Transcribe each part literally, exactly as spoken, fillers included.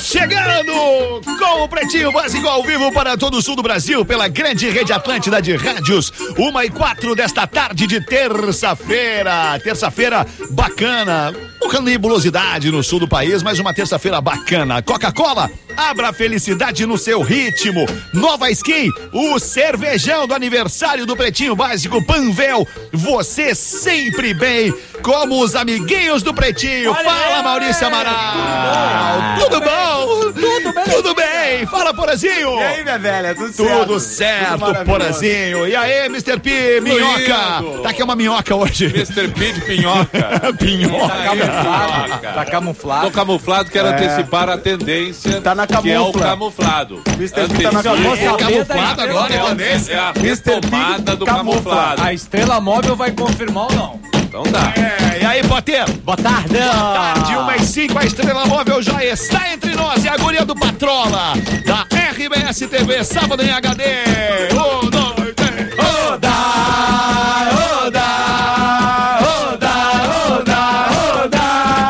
Chegando com o Pretinho Básico ao vivo para todo o sul do Brasil, pela grande rede Atlântida de rádios, uma e quatro desta tarde de terça-feira. Terça-feira bacana, pouca nebulosidade no sul do país, mas uma terça-feira bacana. Coca-Cola, abra a felicidade no seu ritmo. Nova Skin, o cervejão do aniversário do Pretinho Básico. Panvel, você sempre bem, como os amiguinhos do Pretinho. Olha, fala, Maurício Amaral. Tudo bom? Tudo bom? Tudo bem? Tudo bem. Fala, Porazinho. E aí, minha velha? Tudo certo? Tudo certo, Tudo Porazinho. E aí, mister P, minhoca. Tá aqui uma minhoca hoje. mister P de pinhoca. Pinhoca. Tá camuflado. Tá camuflado. Tô camuflado, quero é. antecipar a tendência. Tá na camufla. Que é o camuflado. mister P tá na camufla. É camuflado agora, é a tendência. É a retomada do camuflado. A estrela móvel vai confirmar ou não? Então dá. É, e aí, Potter? Boa tarde. Boa tarde, uma e cinco, a Estrela Móvel já está entre nós. É a guria do Patrola, da R B S T V, sábado em H D. Um, dois, três. Oda, oda, oda, oda, oda.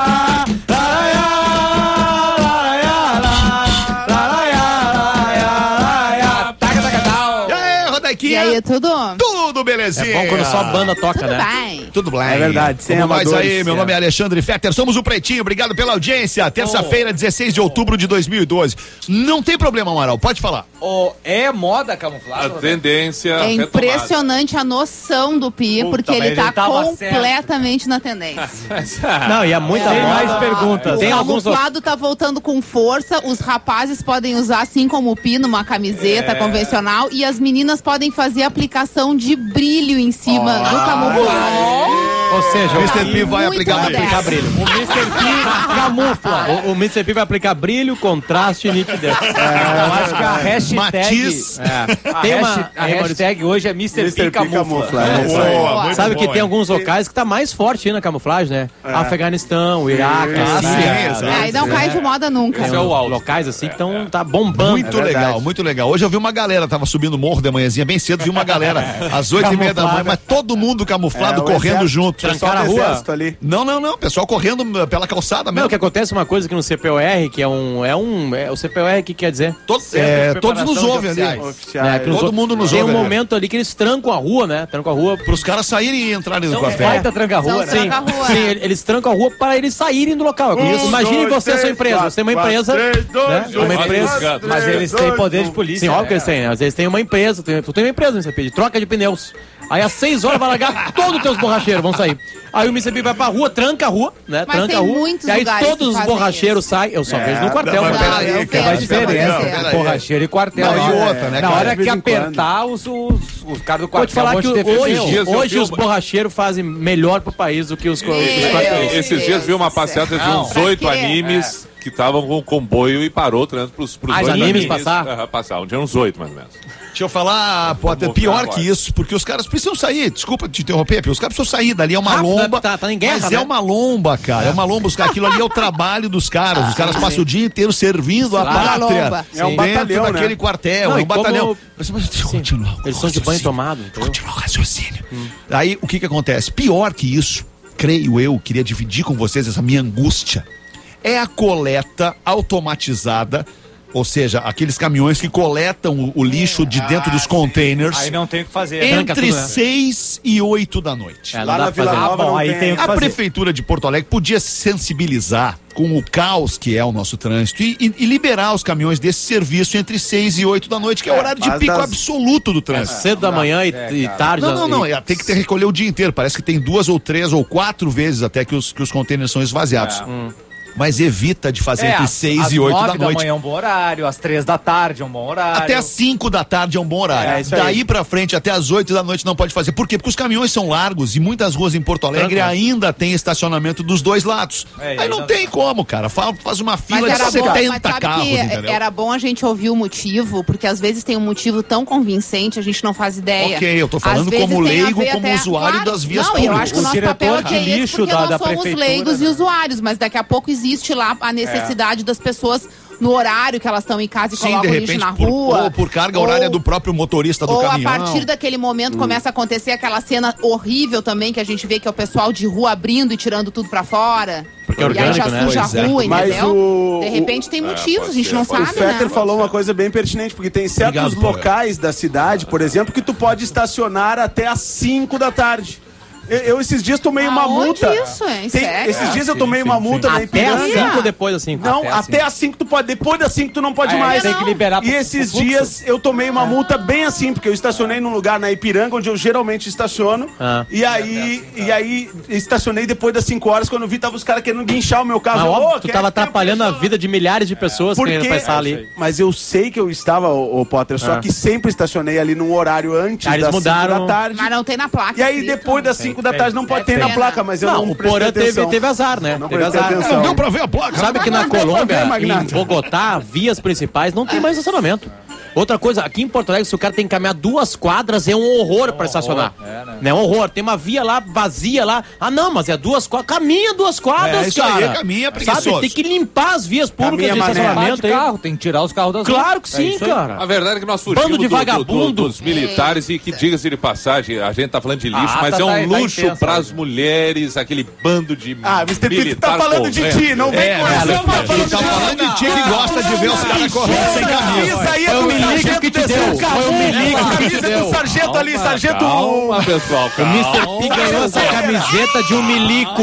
E aí, Rodequinha? E aí, tudo? Tudo belezinha. É bom quando só a banda toca, Tudo né? bem. Tudo bem. É verdade, sem Como nós amadores, aí, meu é. nome é Alexandre Fetter, somos o Pretinho, obrigado pela audiência. Terça-feira, dezesseis de outubro de dois mil e doze. Não tem problema, Amaral, pode falar. Oh, é moda camuflada? A tendência. É retomada. impressionante a noção do Pi, Puta, porque mas ele ele tá tava completamente na tendência. Não, e é muita Tem moda. mais perguntas. O Tem alguns camuflado tá voltando com força, os rapazes podem usar assim como o Pi numa camiseta convencional e as meninas podem fazer aplicação de brilho em cima do camuflado. Ou seja, O o mister P Muito vai aplicar moderno. brilho. aplicar brilho. O mister P camufla. O, o mister P vai aplicar brilho, contraste e nitidez. Eu acho que a hashtag... Matiz. É. A, Tem uma, hashtag, a Ei, Maurício, hashtag hoje é mister P camufla. É, Boa, muito sabe bom, que tem hein? alguns locais que tá mais forte aí na camuflagem, né? Afeganistão, Iraque, Ah, Síria. sim, exato. É, aí não cai de moda nunca. Esse é o alto. Locais assim que estão tá bombando. Muito É legal, verdade. muito legal. Hoje eu vi uma galera, tava subindo o morro de manhãzinha bem cedo, vi uma galera às oito e meia da manhã, mas todo mundo camuflado, É, o correndo exército, junto. Trancar a rua. ali. Não, não, não, pessoal correndo pela calçada Não, mesmo. que acontece uma coisa que no C P O R, que é um. É um. É, o C P O R, o que quer dizer? Todo- é, todos nos ouvem ali. Né, que nos Todo ou- mundo nos Tem um ouve, né? momento ali que eles trancam a rua, né? Trancam a rua. Para os caras saírem e entrarem no São café. baita tranca-rua, São né? tranca-rua, Sim, é. sim, eles trancam a rua para eles saírem do local. Um, Imagine dois, você, três, sua empresa. quatro, Você tem uma quatro, empresa. três, dois, né? um, Uma quatro, empresa. três, Mas eles têm poder de polícia. Sim, óbvio que né? eles têm, né? Às vezes tem uma empresa, tu tem, tu tem uma empresa, você pede troca de pneus. Aí às seis horas vai largar todos os teus borracheiros, vão sair. Aí o mister P vai pra rua, tranca a rua, né? Mas tranca tem a rua. muitos e aí lugares todos que os fazem borracheiros saem. Eu só É, vejo no quartel. não, mas né? peraí, eu cara, vejo, Faz Não, diferença. peraí. Borracheiro e quartel. Não, e né? outra, né, Na cara? hora De que vez em apertar, os, os, os caras do Vou te quartel falar vão que te defender. hoje, dias eu hoje vi os uma- borracheiros fazem melhor pro país do que os, co- os Meu quartéis. Esses Deus dias vi uma do passeata de céu. uns Pra oito quê? animes que estavam com o comboio e parou o trânsito pros, pros Ah, os oito animes passar? Aham, passar. Tinha uns oito, mais ou menos. Deixa eu falar, Potter, Vamos pior agora. que isso, porque os caras precisam sair. Desculpa te interromper, Pio, os caras precisam sair. Dali é uma Rápido, lomba. tá- tá em guerra, mas né? é uma lomba, cara. É uma lomba. Os caras, aquilo ali é o trabalho dos caras. Os caras passam o dia inteiro servindo a Claro. pátria. Lomba. É um Sim. batalhão, Dentro né? daquele quartel. Não, é e um batalhão. como- Mas, mas, deixa eu continuar o Eles são de banho raciocínio. tomado. Deixa eu continuar o raciocínio. Aí, o que que acontece? Pior que isso, creio eu, queria dividir com vocês essa minha angústia, é a coleta automatizada, ou seja, aqueles caminhões que coletam o, o lixo de dentro dos containers Aí não tem o que fazer. Tranca entre tudo, né? seis e oito da noite. É, não Lá dá na pra Vila fazer. Nova Ah, bom, não aí tem tem o que A fazer. prefeitura de Porto Alegre podia se sensibilizar com o caos que é o nosso trânsito e, e- e liberar os caminhões desse serviço entre seis e oito da noite, que é o É, horário de mas pico das- absoluto do trânsito. Cedo da manhã e, É, e cara. tarde. Não, não, não. e- é, Tem que ter recolher o dia inteiro. Parece que tem duas ou três ou quatro vezes até que os, que os containers são esvaziados. Mas evita de fazer entre às- seis às e oito nove da noite. manhã é um bom horário, às três da tarde é um bom horário. Até às cinco da tarde é um bom horário. É, isso aí. Daí pra frente, até às oito da noite não pode fazer. Por quê? Porque os caminhões são largos e muitas ruas em Porto Alegre Tranca. ainda tem estacionamento dos dois lados. É, e aí aí não não- tem como, cara. Fa- Faz uma Mas fila de era bom, mas setenta sabe carros, que entendeu? era bom a gente ouvir o motivo, porque às vezes tem um motivo tão convincente, a gente não faz ideia. Ok, eu tô Às falando vezes como tem a leigo, ver como até- usuário das vias Não, eu públicas. acho que o O nosso diretor papel de é esse, lixo porque da- nós da somos prefeitura, leigos né? e usuários, mas daqui a pouco existe lá a necessidade das pessoas no horário que elas estão em casa e Sim, de colocam o lixo repente, na por, rua. ou por carga ou- horária do próprio motorista do Ou caminhão. a partir daquele momento começa a acontecer aquela cena horrível também, que a gente vê que é o pessoal de rua abrindo e tirando tudo pra fora. Porque é e aí já orgânico, né? suja Pois é. a rua, Mas entendeu? o- De repente tem motivos, pode a gente ser, não pode O sabe, Fetter né? falou uma coisa bem pertinente, porque tem certos Obrigado, Paulo. locais da cidade, por exemplo, que tu pode estacionar até às cinco da tarde. Eu, eu esses dias tomei uma Aonde multa. isso, hein? Tem- Sério? esses dias eu sim, tomei sim, uma sim. multa na Até às Ipiranga. cinco ou depois das cinco? Não, Até até, às às cinco tu pode, depois das cinco tu não pode Ah, é, mais. tem que liberar E pro- esses pro fluxo. dias eu tomei uma multa bem assim, porque eu estacionei num lugar na Ipiranga, onde eu geralmente estaciono. Ah. E aí, e aí estacionei depois das cinco horas, quando eu vi, tava os caras querendo guinchar o meu carro. Mas Eu, óbvio, "Ô, tu quer- tava quer atrapalhando a puxar?" vida de milhares de pessoas Porque, querendo passar ali. Mas eu sei que eu estava, ô, ô, Potter, só Ah. que sempre estacionei ali num horário antes Ah, eles das mudaram. cinco da tarde. Mas não tem na placa. E aí escrito. depois das cinco da tarde não pode ter Deve na ter, placa, né? mas eu Não, não, o prestei Porã teve, atenção. teve azar, né? Não Teve prestei azar. atenção. Não deu pra ver a placa. Sabe que na Não deu pra Colômbia, ver, em Magnata. Bogotá, vias principais não tem mais estacionamento. Outra coisa, aqui em Porto Alegre, se o cara tem que caminhar duas quadras, é um horror pra estacionar. é, né? Não é um horror. Tem uma via lá vazia lá. Ah, não, mas é duas quadras. Caminha duas quadras, É, isso aí, cara. caminha, preguiçoso. Sabe? Tem que limpar as vias públicas Caminha, de mané. estacionamento de aí. carro, tem que tirar os carros das Claro ruas. que É sim, isso aí. cara. A verdade é que nós fugimos Bando de do- do- vagabundo. do- dos militares e que, diga-se de passagem, a gente tá falando de lixo, Ah, mas tá- é um tá- tá luxo intenso para aí. as mulheres, aquele bando de Ah, mister P, tu tá militar falando de correndo. ti, não vem É, com né, essa. Alex? Tá falando Tu tá de falando de ti que gosta de ver os caras correndo sem camisa. Isso aí é Foi o do milico sargento que te descendo deu. o Foi o cabum, milico a que te camisa deu. do sargento ali, sargento... Calma, pessoal, O calma. mister P ganhou essa camiseta de um milico.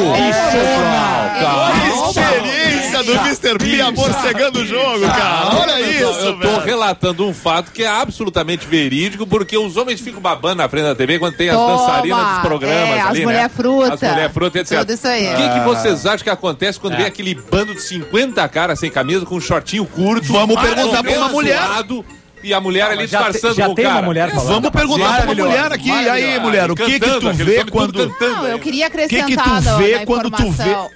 Experiência do mister P amorcegando o jogo, cara. Olha Pessoal, isso, eu tô velho. relatando um fato que é absolutamente verídico, porque os homens ficam babando na frente da T V quando tem as Toma. dançarinas dos programas É, as ali, mulher né? fruta. As mulher fruta, etcétera. Tudo isso aí. O que, que vocês acham que acontece quando vem aquele bando de cinquenta caras sem camisa, com um shortinho curto? Vamos perguntar pra uma mulher. suado, E a mulher ali Já, te, disfarçando já com o tem cara. uma mulher falando. Vamos perguntar pra uma Maravilhoso, mulher aqui. E aí, maravilhoso. mulher, o que que Cantando, tu aquele vê homem tudo quando... cantando. Não, eu queria O que que acrescentar tu na- vê na quando tu vê... informação.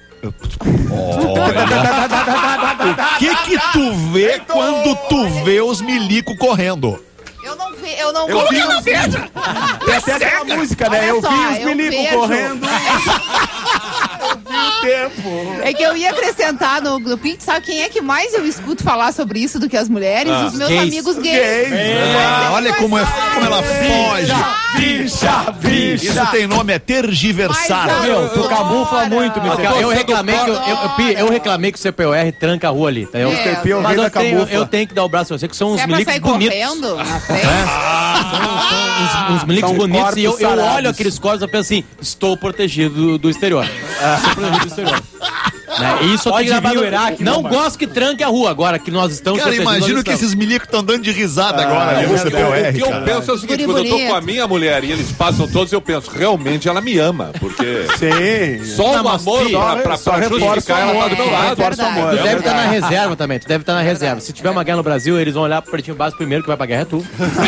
O que que tu vê quando tu vê os milico correndo? Eu não vi, eu não Eu vi. vi os... Tem até aquela música, né? Olha Eu só, vi os eu milicos vejo. correndo. Eu vi o tempo. É que eu ia acrescentar no, no Pink, sabe quem é que mais eu escuto falar sobre isso do que as mulheres? Os meus gays. amigos gays. Gays. Ah, olha como, é, como ela foge. Bicha, bicha. Isso tem nome, é tergiversar. Mas, Meu, tu Agora. camufla muito, meu. Aqui, ó, eu reclamei que eu, eu, eu, Pi, eu reclamei que o C P U R tranca a rua ali. Tá? Eu, É, mister P, o mas rei da eu tenho, camufla. eu tenho que dar o braço a você, que são Se uns é pra milicos sair bonitos. correndo na frente. Uns, uns milicos São bonitos e eu, corpos eu sarados. olho aqueles corpos e penso assim, estou protegido do, do exterior. Estou protegido do exterior. Né? E isso eu Pode tenho que vir gravar o no- Iraque, Não não, mano. gosto que tranque a rua agora, que nós estamos Cara, protegidos, imagino nós que estamos. esses milicos estão dando de risada agora ali no O C que P U R, eu cara. penso é o seguinte, Guri quando eu tô bonito. com a minha mulher e eles passam todos, eu penso, realmente ela me ama, porque Sim. só Não, o mas, amor filho, pra, pra, só pra reforça justificar o ela tá amor, do meu é, lado. reforça o verdade. amor. Tu é deve estar na verdade. reserva também, tu deve estar na reserva. Se tiver uma guerra no Brasil, eles vão olhar pro pretinho básico primeiro, que vai pra guerra é tu.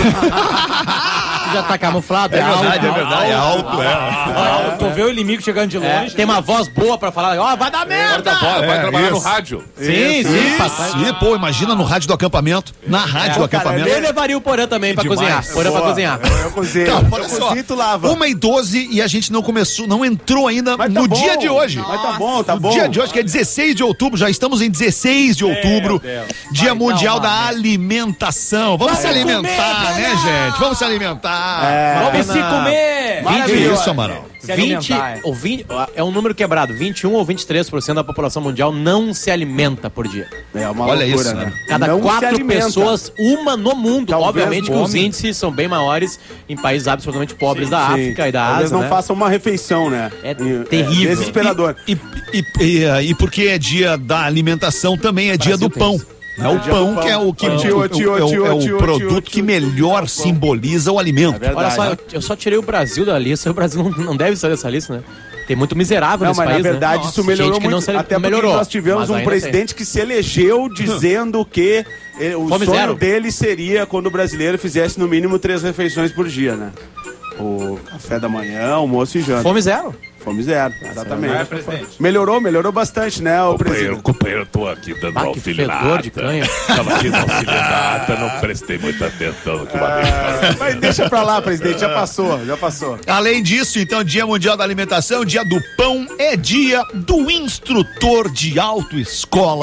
Tu já tá camuflado, é, É verdade, é alto, verdade, é alto, é. Ah, tu vê o inimigo chegando de É, longe. tem uma voz boa pra falar, ó, vai dar merda! Guarda a bola, vai É, trabalhar no isso. rádio. Sim, sim, papai. Sim, pô, imagina no rádio do acampamento. Na rádio do cara, acampamento. Eu levaria o Porã também pra demais. cozinhar. Porã pra Boa. cozinhar. Eu, eu cozinho. Tá, olha eu só. cozinho e tu lava. Uma e doze e a gente não começou, não entrou ainda Mas tá no bom. dia de hoje. Mas tá bom, tá No bom. dia de hoje, que é dezesseis de outubro, já estamos em dezesseis de outubro, Dia Mundial da Alimentação. Vamos se alimentar, né, gente? Vamos se alimentar. É. Vamos se comer! Que isso, Amaral? Se vinte, alimentar, é. ou vinte, é um número quebrado. vinte e um ou vinte e três por cento da população mundial não se alimenta por dia. É uma Olha loucura, isso, né? né? Cada Não se quatro alimenta. pessoas, uma no mundo. Talvez Obviamente que os come. índices são bem maiores em países absolutamente pobres da Sim. África e da Talvez Ásia, não né? façam uma refeição, né? É terrível. desesperador. E, e, e, e porque é dia da alimentação, também é dia do pão. É o dia pão do que é o que pão. o- Tio, o- tio, é o- tio, é o tio, produto tio, que tio. melhor simboliza o alimento. É verdade. Olha só, eu, eu só tirei o Brasil da lista. O Brasil não, não deve sair dessa lista, né? Tem muito miserável Não, nesse mas país, na verdade né? isso melhorou Gente que muito. não se- até não porque melhorou. nós tivemos mas um ainda presidente que se elegeu dizendo que eh, o Fome sonho zero. dele seria quando o brasileiro fizesse no mínimo três refeições por dia, né? O café da manhã, almoço e tem. janta. Fome zero. Fome zero, exatamente. É, presidente. Melhorou, melhorou bastante, né, o Companheiro, presidente? companheiro, eu tô aqui dando Ah, que auxiliada. fedor de canha. Tava aqui na auxiliada, não prestei muita atenção no que o amigo Ah, mas deixa pra lá, presidente, já passou, já passou. Além disso, então, Dia Mundial da Alimentação, Dia do Pão, é dia do instrutor de autoescola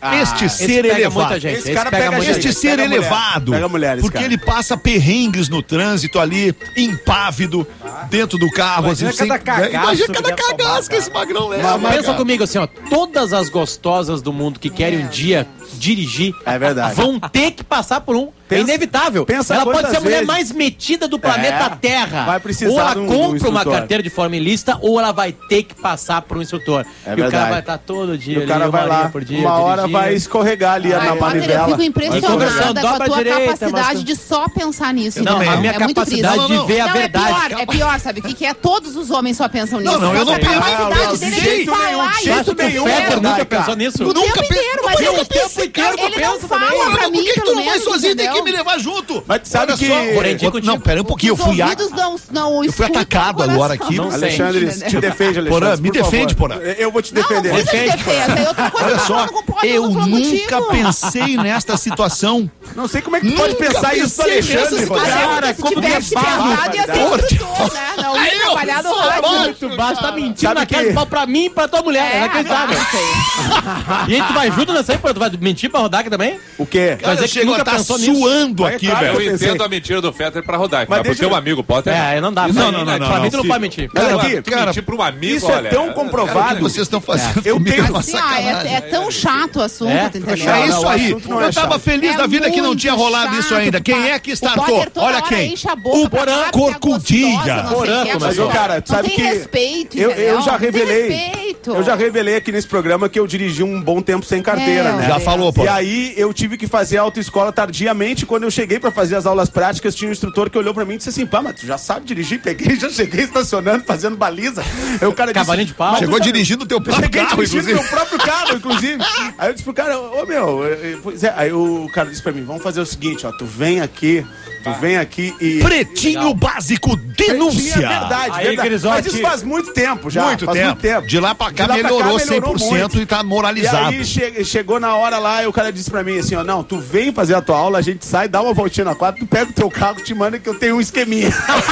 este Esse ser pega elevado. muita gente. Esse cara pega pega muita gente. Este gente. ser Pega mulher. elevado, Pega mulheres, porque cara. ele passa perrengues no trânsito ali, impávido, dentro do carro. Imagina assim, cada cagaço imagina que cada deve tomar, cagaço que esse magrão leva. Mas pensa comigo assim, ó. Todas as gostosas do mundo que querem um dia dirigir É verdade. vão ter que passar por um. Pensa- é inevitável. pensa Ela pode quantas ser a mulher vezes- mais metida do planeta É, Terra. vai precisar ou ela de um- de um compra uma instrutor. carteira de forma ilícita, ou ela vai ter que passar por um instrutor. É e o verdade. cara vai estar todo dia E o cara ali, vai uma horinha lá, por dia, uma hora dirigindo. vai escorregar ali Ai, na Potter, eu manivela. fico impressionada Conversando, com a dobra tua a direita, capacidade mostra- de só pensar nisso. Não, entendeu? a minha é muito capacidade triste. Não, não, de ver a Não, verdade. é pior, é pior, sabe o que, que é? Todos os homens só pensam nisso. Não, não, eu Só não que penso. a capacidade Não, dele de é jeito falar nenhum, de isso jeito o tempo nenhum, O Fetter inteiro. nunca cara. pensou nisso? O Nunca tempo pe- inteiro, mas mas eu ele, não penso, ele, cara, ele eu não penso fala também. pra Por mim, que, que tu pelo não vai menos, sozinho? Tem entendeu? que me levar junto. Mas tu sabe Olha que- só, Morentinho contigo. Não, pera um pouquinho, eu Os fui a... ouvidos não, não Eu fui escutam atacado o agora coração. aqui. Não sei. Alexandre, te defende, Alexandre. Porã, me por favor. defende, Porã. Eu vou te Não, defender. não precisa de Defende, defesa. É outra coisa Olha que eu tô só, falando com o Potter, eu tô falando nunca contigo. pensei nesta situação. Não sei como é que tu pode Nunca pensar isso, pensei nessa Alexandre. situação. Rodrigo. Cara, Se como que é tivesse barro, pensado, ia ser cara. instrutor, né? Não Aí ia eu trabalhar no sou rádio. baixo. Muito baixo, tá mentindo Sabe na cara que- de pau pra mim e pra tua mulher. É, É, inacreditável. não sei. E aí tu vai junto nessa aí, pô? Tu vai mentir pra rodar aqui também? O quê? Cara, dizer eu que chego a nunca estar pensou nisso. suando Mas é aqui, claro, Eu velho. pensei. entendo a mentira do Fetter pra rodar, Mas mas pro deixa teu eu- amigo Potter. É, aí não dá. Isso Não, aí não, é não, não. Pra inadmissível. mim tu não pode mentir. Olha Cara, aqui, tu cara, mentir pra um amigo, Isso é olha, tão O que comprovado. vocês estão fazendo Eu comigo tenho- é uma Assim, ó, sacanagem. é, é tão chato o assunto, É? tu entendeu? É Não, isso o aí. assunto não é Eu tava chato. feliz É da vida que não muito tinha rolado chato, isso ainda. Quem é que o startou? Potter toda Olha hora quem. enche a boca O pra Porã falar que é Corcundinha. gostosa, não sei Porã o quê, começou. Mas, ô, cara, não sabe tem que respeito, eu, eu entendeu? já Não tem revelei. respeito. Eu já revelei aqui nesse programa que eu dirigi um bom tempo sem carteira, É, né? Já falou, pô. E aí eu tive que fazer a autoescola tardiamente. Quando eu cheguei pra fazer as aulas práticas, tinha um instrutor que olhou pra mim e disse assim: pá, mas tu já sabe dirigir? Peguei, já cheguei estacionando, fazendo baliza. Aí o cara disse, Cavalinho de pau. "Mas tu Chegou já- dirigindo o teu Eu próprio cheguei carro, dirigindo inclusive. meu próprio carro, inclusive. Aí eu disse pro cara, ô meu, eh, eh, pois é. Aí o cara disse pra mim, vamos fazer o seguinte, ó, tu vem aqui, tu vem aqui e... Pretinho Básico denúncia. É verdade, Aí, verdade. Grisotti. Mas isso faz muito tempo já. Muito faz tempo. muito tempo. De lá pra cá De lá pra melhorou cá cem por cento muito. e tá E moralizado. aí che- chegou na hora lá e o cara disse pra mim assim, ó, não, tu vem fazer a tua aula, a gente sai, dá uma voltinha na quadra, tu pega o teu carro, te manda que eu tenho um esqueminha.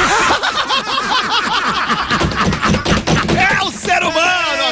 É o ser humano,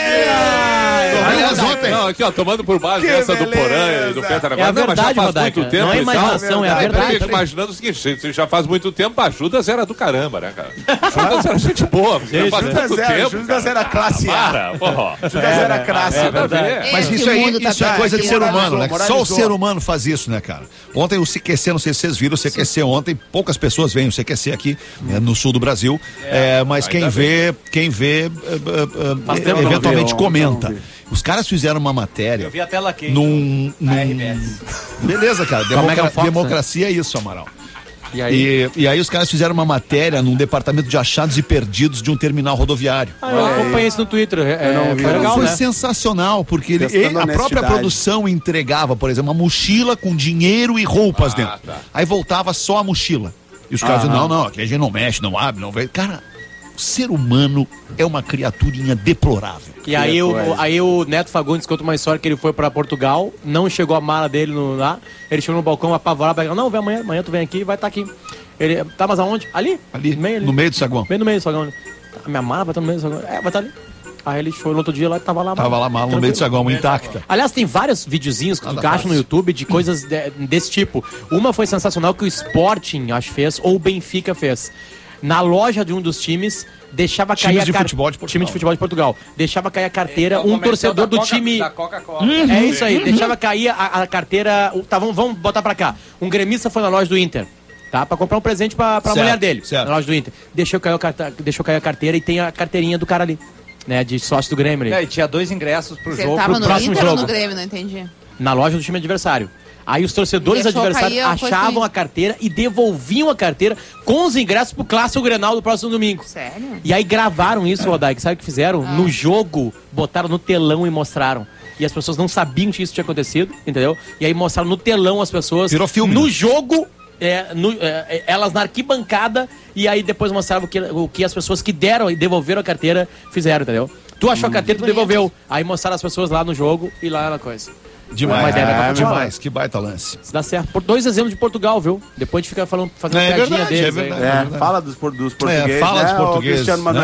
amigo! Aliás, ontem... Não, aqui, ó, tomando por base Que essa do beleza. Porã e do Fetter agora. É a Não, mas já verdade, faz Rodaica. muito tempo Não é e tal. imaginação, é a verdade. Eu verdade. fico imaginando o seguinte, se já faz muito tempo, a Judas era do caramba, né, cara? Judas era gente boa, já faz Judas tanto era, tempo. Judas cara. era classe A. Para, porra. Judas era classe É, A. nada a ver. Mas Esse isso aí, mundo tá isso é perdido. coisa de ser humano, né? Moralizou, Só o ser humano faz isso, né, cara? Ontem o C Q C, não sei se vocês viram o C Q C ontem, poucas pessoas veem o C Q C aqui né, no sul do Brasil, é, mas quem vê, quem vê, eh, eh, Faz eh, tempo que eu não eventualmente vi, comenta. não vi. Os caras fizeram uma matéria Eu vi a tela quente. num, num... R B S. Beleza, cara, a democra- Megan Fox, democracia é isso, Amaral. E aí? E, e aí os caras fizeram uma matéria num departamento de achados e perdidos de um terminal rodoviário. Ah, eu acompanhei isso no Twitter. É, não vi, foi não. legal, Foi né? sensacional, porque ele, Testando ele- a própria honestidade. produção entregava, por exemplo, uma mochila com dinheiro e roupas Ah, dentro. tá. Aí voltava só a mochila. E os caras Aham. diziam, não, não, aqui a gente não mexe, não abre, não vê. Cara, o ser humano é uma criaturinha deplorável. E aí o, coisa. aí o Neto Fagundes conta uma história que ele foi pra Portugal, não chegou a mala dele no, lá, ele chegou no balcão apavorado, pegou, não, vem amanhã, amanhã tu vem aqui, vai estar aqui. Ele, tá, mas aonde? Ali? Ali, no meio, ali. no meio do saguão. Bem no meio do saguão. A minha mala vai estar no meio do saguão. É, vai estar ali. Aí ele foi no outro dia lá e tava lá. a Tava lá a mala no meio do saguão, intacta. Aliás, tem vários videozinhos que tu Nada acha fácil. no YouTube de coisas de- desse tipo. Uma foi sensacional que o Sporting, acho, fez, ou o Benfica fez. Na loja de um dos times, deixava Times cair a de car- futebol de Portugal. time de futebol de Portugal. Deixava cair a carteira, É o um comercial torcedor da do Coca- time. Da Coca-Cola. Uhum. É isso aí, deixava cair a, a carteira. o- Tá, vamos, vamos botar pra cá. Um gremista foi na loja do Inter. Tá? Pra comprar um presente pra, pra Certo, mulher dele. certo. Na loja do Inter. Deixou cair, a carta- deixou cair a carteira e tem a carteirinha do cara ali. Né? De sócio do Grêmio ali. É, e tinha dois ingressos pro Você jogo. tava pro no próximo Inter ou jogo. no Grêmio, não entendi. Na loja do time adversário. Aí os torcedores Deixou adversários cair a coisa achavam que- a carteira e devolviam a carteira com os ingressos pro Clássico Grenal do próximo domingo. Sério? E aí gravaram isso, Rodaica. Sabe o que fizeram? No jogo, botaram no telão e mostraram. E as pessoas não sabiam que isso tinha acontecido, entendeu? E aí mostraram no telão as pessoas. Virou filme, No né? jogo, é, no- é, elas na arquibancada. E aí depois mostravam o que, o que as pessoas que deram e devolveram a carteira fizeram, entendeu? Tu achou a carteira, tu bonito. devolveu. Aí mostraram as pessoas lá no jogo e lá na coisa. Demais, Uma ideia da é, Coca-Cola. demais, que baita lance. Se dá certo. Por dois exemplos de Portugal, viu? Depois a gente fica falando, fazendo É piadinha verdade, deles é aí. verdade. É, fala dos, por- dos portugueses, fala né, dos ô portugueses, Cristiano né? Manuel.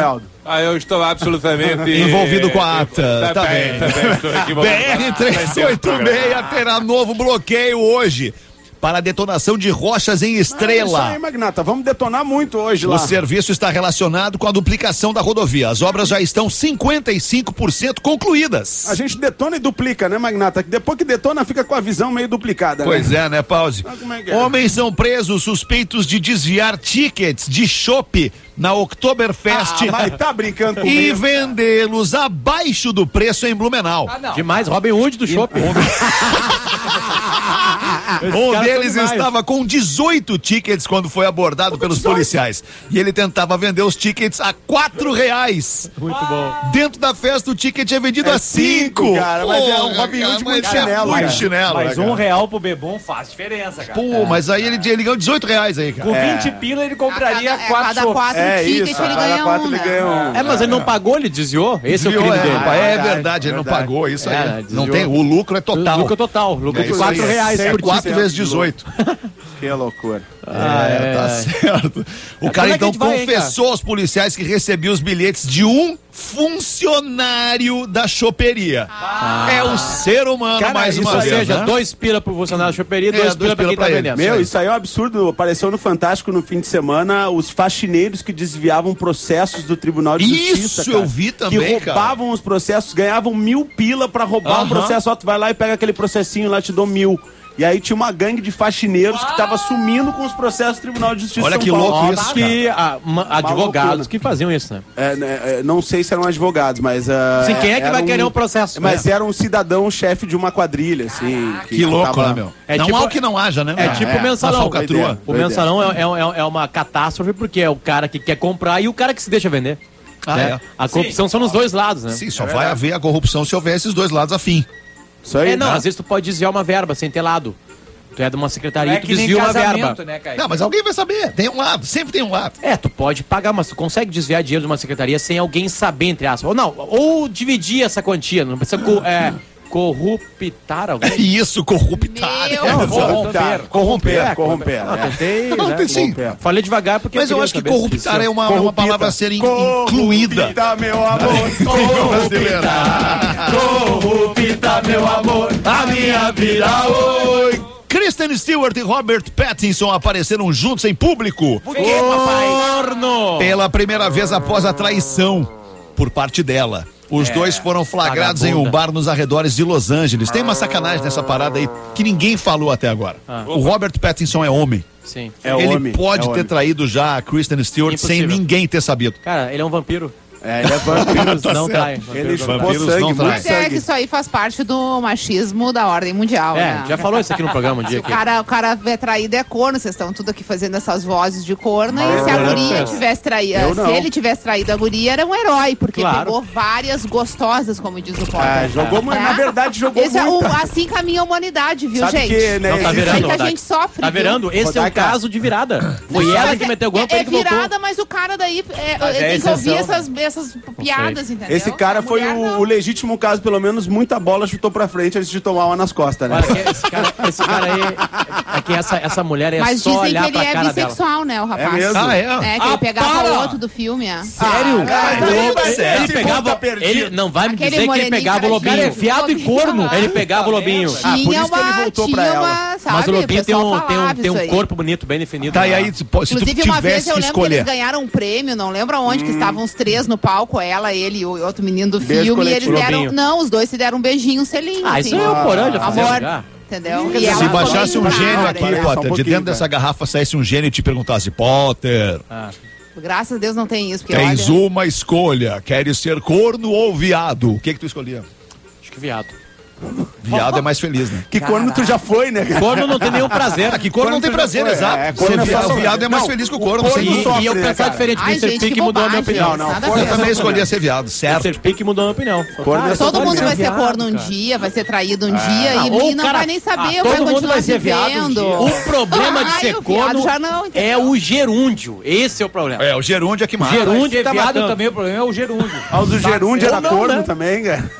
Ah, eu estou absolutamente... Envolvido com a ata. Tá Também, bem. também estou B equivocado. R trezentos e oitenta e seis terá novo bloqueio hoje para detonação de rochas em É isso Estrela. aí, Magnata. Vamos detonar muito hoje O lá. serviço está relacionado com a duplicação da rodovia. As obras já estão cinquenta e cinco por cento concluídas. A gente detona e duplica, né, Magnata? Que depois que detona, fica com a visão meio duplicada. Pois né? é, né, Pause? Ah, como é que é? Homens são presos suspeitos de desviar tickets de chopp na Oktoberfest Ah, mas tá brincando e comigo. vendê-los abaixo do preço em Blumenau. Ah, não. Demais, Robin Hood do shopping. Um deles estava com dezoito tickets quando foi abordado pelos policiais. E ele tentava vender os tickets a quatro reais. Muito bom. Dentro da festa, o ticket é vendido É a cinco. cinco, cara, mas é um Porra, Robin Hood cara, muito mas é chinelo, muito cara. chinelo, Mas né, um cara? real pro bebum faz diferença, cara. Pô, mas aí ele, ele ganhou dezoito reais aí, cara. Com vinte pila ele compraria A cada, quatro cada chopps. quatro É tickets isso, ele a cada ganha quatro um, ele né? ganha um. É, mas ele não pagou, ele desviou. Esse Desviou, é o crime é, dele. é verdade, verdade, ele não verdade. pagou isso aí. É, não desviou. tem, o lucro é total. Lucro total. Lucro É de isso quatro aí. reais É por quatro ticket. vezes dezoito. Que loucura. É, tá certo. O cara quando é que então a gente vai, hein, confessou aos policiais que recebia os bilhetes de um funcionário da choperia. É o ser humano Cara, mais isso uma Ou vez, seja, né? dois pila pro funcionário da choperia, É, dois dois pila pra pila quem pra tá ele. vendendo. Meu, isso aí é um absurdo. Apareceu no Fantástico no fim de semana os faxineiros que desviavam processos do Tribunal de Justiça. Isso cara, eu vi também, Que cara. roubavam os processos, ganhavam mil pila pra roubar um Aham. processo. Ó, tu vai lá e pega aquele processinho lá, te dou mil. E aí tinha uma gangue de faxineiros que tava sumindo com os processos do Tribunal de Justiça. Olha de que São Paulo. louco Ó, isso, tá? Que ah, uma- advogados loucura. que faziam isso, né? É, né, é, não sei se eram advogados, mas. ah, Sim, quem é que era vai querer um processo? Mas era um cidadão chefe de uma quadrilha, assim. Que louco, tava- né, meu? É não tipo- há o que não haja, né? É meu? tipo é, o mensalão. a falcatrua. Doideira. O mensalão é, é, é uma catástrofe porque é o cara que quer comprar e o cara que se deixa vender. Ah, né? é. A corrupção são nos dois lados, né? Sim, só vai haver a corrupção se houver esses dois lados afim. Isso aí, É, não, né? às vezes tu pode desviar uma verba sem ter lado. Tu é de uma secretaria É e tu que nem desvia uma casamento, verba. né, Caio? Não, mas alguém vai saber. Tem um lado, sempre tem um lado. É, tu pode pagar, mas tu consegue desviar dinheiro de uma secretaria sem alguém saber, entre aspas. Ou não, ou dividir essa quantia, não precisa co é, corruptar alguém. Isso, corruptar. Meu, É, Não, exato. corromper. Corromper, É, corromper. Não, é. tentei, Não, né? tem sim. Falei devagar porque Mas eu queria acho que saber se corruptar isso- é uma, uma Corrupita. palavra a ser in- incluída. Corrupita, meu amor. Brasileira. Corrupita, meu amor. A minha vida hoje. Kristen Stewart e Robert Pattinson apareceram juntos em público. Corno! Pela primeira vez após a traição por parte dela. Os dois foram flagrados em um vagabunda. bar nos arredores de Los Angeles. Tem uma sacanagem nessa parada aí que ninguém falou até agora. O Robert Pattinson é homem. Sim. É Ele homem, pode é ter homem. traído já a Kristen Stewart sem Impossível. ninguém ter sabido. Cara, ele é um vampiro. É, ele é vampiro. Vampiros Tá não certo. traem. Ele Vampiros não chupou Vampiros sangue, não muito traem. Mas é que sangue. isso aí faz parte do machismo da ordem mundial, traem. né? É, já falou isso aqui no programa um Se dia. o Aqui. cara, o cara é traído é corno, vocês estão tudo aqui fazendo essas vozes de corno, e se a eu não guria sei. tivesse traído, Eu se não. ele tivesse traído a guria, era um herói, porque Claro. pegou várias gostosas, como diz o Potter. Ah, jogou, mu- É? na verdade, jogou Esse é o- muito. assim caminha a humanidade, viu, Sabe gente? que, né, Não, tá existe- virando, Aí que a Rodak. gente sofre. Tá viu? virando? Esse é um Rodaica. caso de virada. Foi Mas ela é- que meteu o golpe, é, ele é que voltou. virada, mas o cara daí é, Mas é tem que ouvir exceção, essas, essas piadas, entendeu? Esse cara A foi mulher, o, não. o legítimo caso, pelo menos muita bola chutou pra frente antes de tomar uma nas costas, né? Olha, que esse cara, esse cara aí, é que essa, essa mulher é Mas só dizem olhar que ele pra é cara dela. bissexual, né, o rapaz? É mesmo? Ah, é? É, que ele Ah, pegava para! o outro do filme. é. Sério? cara, Ele- aí vai ele, ser ele esse pegava. ponto tá perdido. Ele não vai me Aquele dizer que ele moreninho pegava o cara lobinho. de- É fiado e corno. Ele pegava o lobinho. Ah, por Tinha isso que ele uma- voltou tinha pra ela. uma, sabe, Mas o lobinho tem pessoal um, tem um, falava tem um isso aí. corpo bonito, bem definido. Tá, e né? aí, se tu Inclusive, uma vez tivesse eu que lembro que eles escolher. ganharam um prêmio, não lembro aonde, que estavam os três no palco, ela, ele e o outro menino do Beijo filme, e eles coletivo. deram. Lobinho. Não, os dois se deram um beijinho, um selinho. Ah, assim. isso é o Porã já fazia Amor. já. Entendeu? Quer E dizer, ela Se ficou baixasse um meio gênio brava, aqui, Parece né? só um Potter, de pouquinho, dentro dessa cara. garrafa saísse um gênio e te perguntasse, Potter, Graças a Deus não tem isso, porque tens olha... uma escolha, queres ser corno ou viado? O que que tu escolhia? Acho que viado. Viado é mais feliz, né? Que corno tu já foi, né, cara? Corno não tem nenhum prazer. Aqui corno não tem tu já prazer, foi, exato. é, Ser corno é viado, só- o viado é mais Não, feliz que o o corno. corno sem só- E, dúvida. e eu sofre, né, pensar cara? diferente. Ai, mister gente, Pique que mudou a minha bobagem. opinião. Não, não, Nada a corno ver. Eu também escolhia ser viado, certo? mister Pique mudou a minha opinião. Corno Cara, é só Todo mundo vai ser viado, corno um cara. dia, vai ser traído um dia Ah, e, ou e não cara- vai nem saber, ah, vai todo mundo continuar vai ser viado um vivendo. dia. O problema de Ai, ser o viado corno já não, entendeu? é o gerúndio. Esse é o problema. É, o gerúndio é que mata. Gerúndio Ser tá viado matando. também, o problema é o gerúndio. Ah, o do gerúndio Ou era não, corno né? também, cara.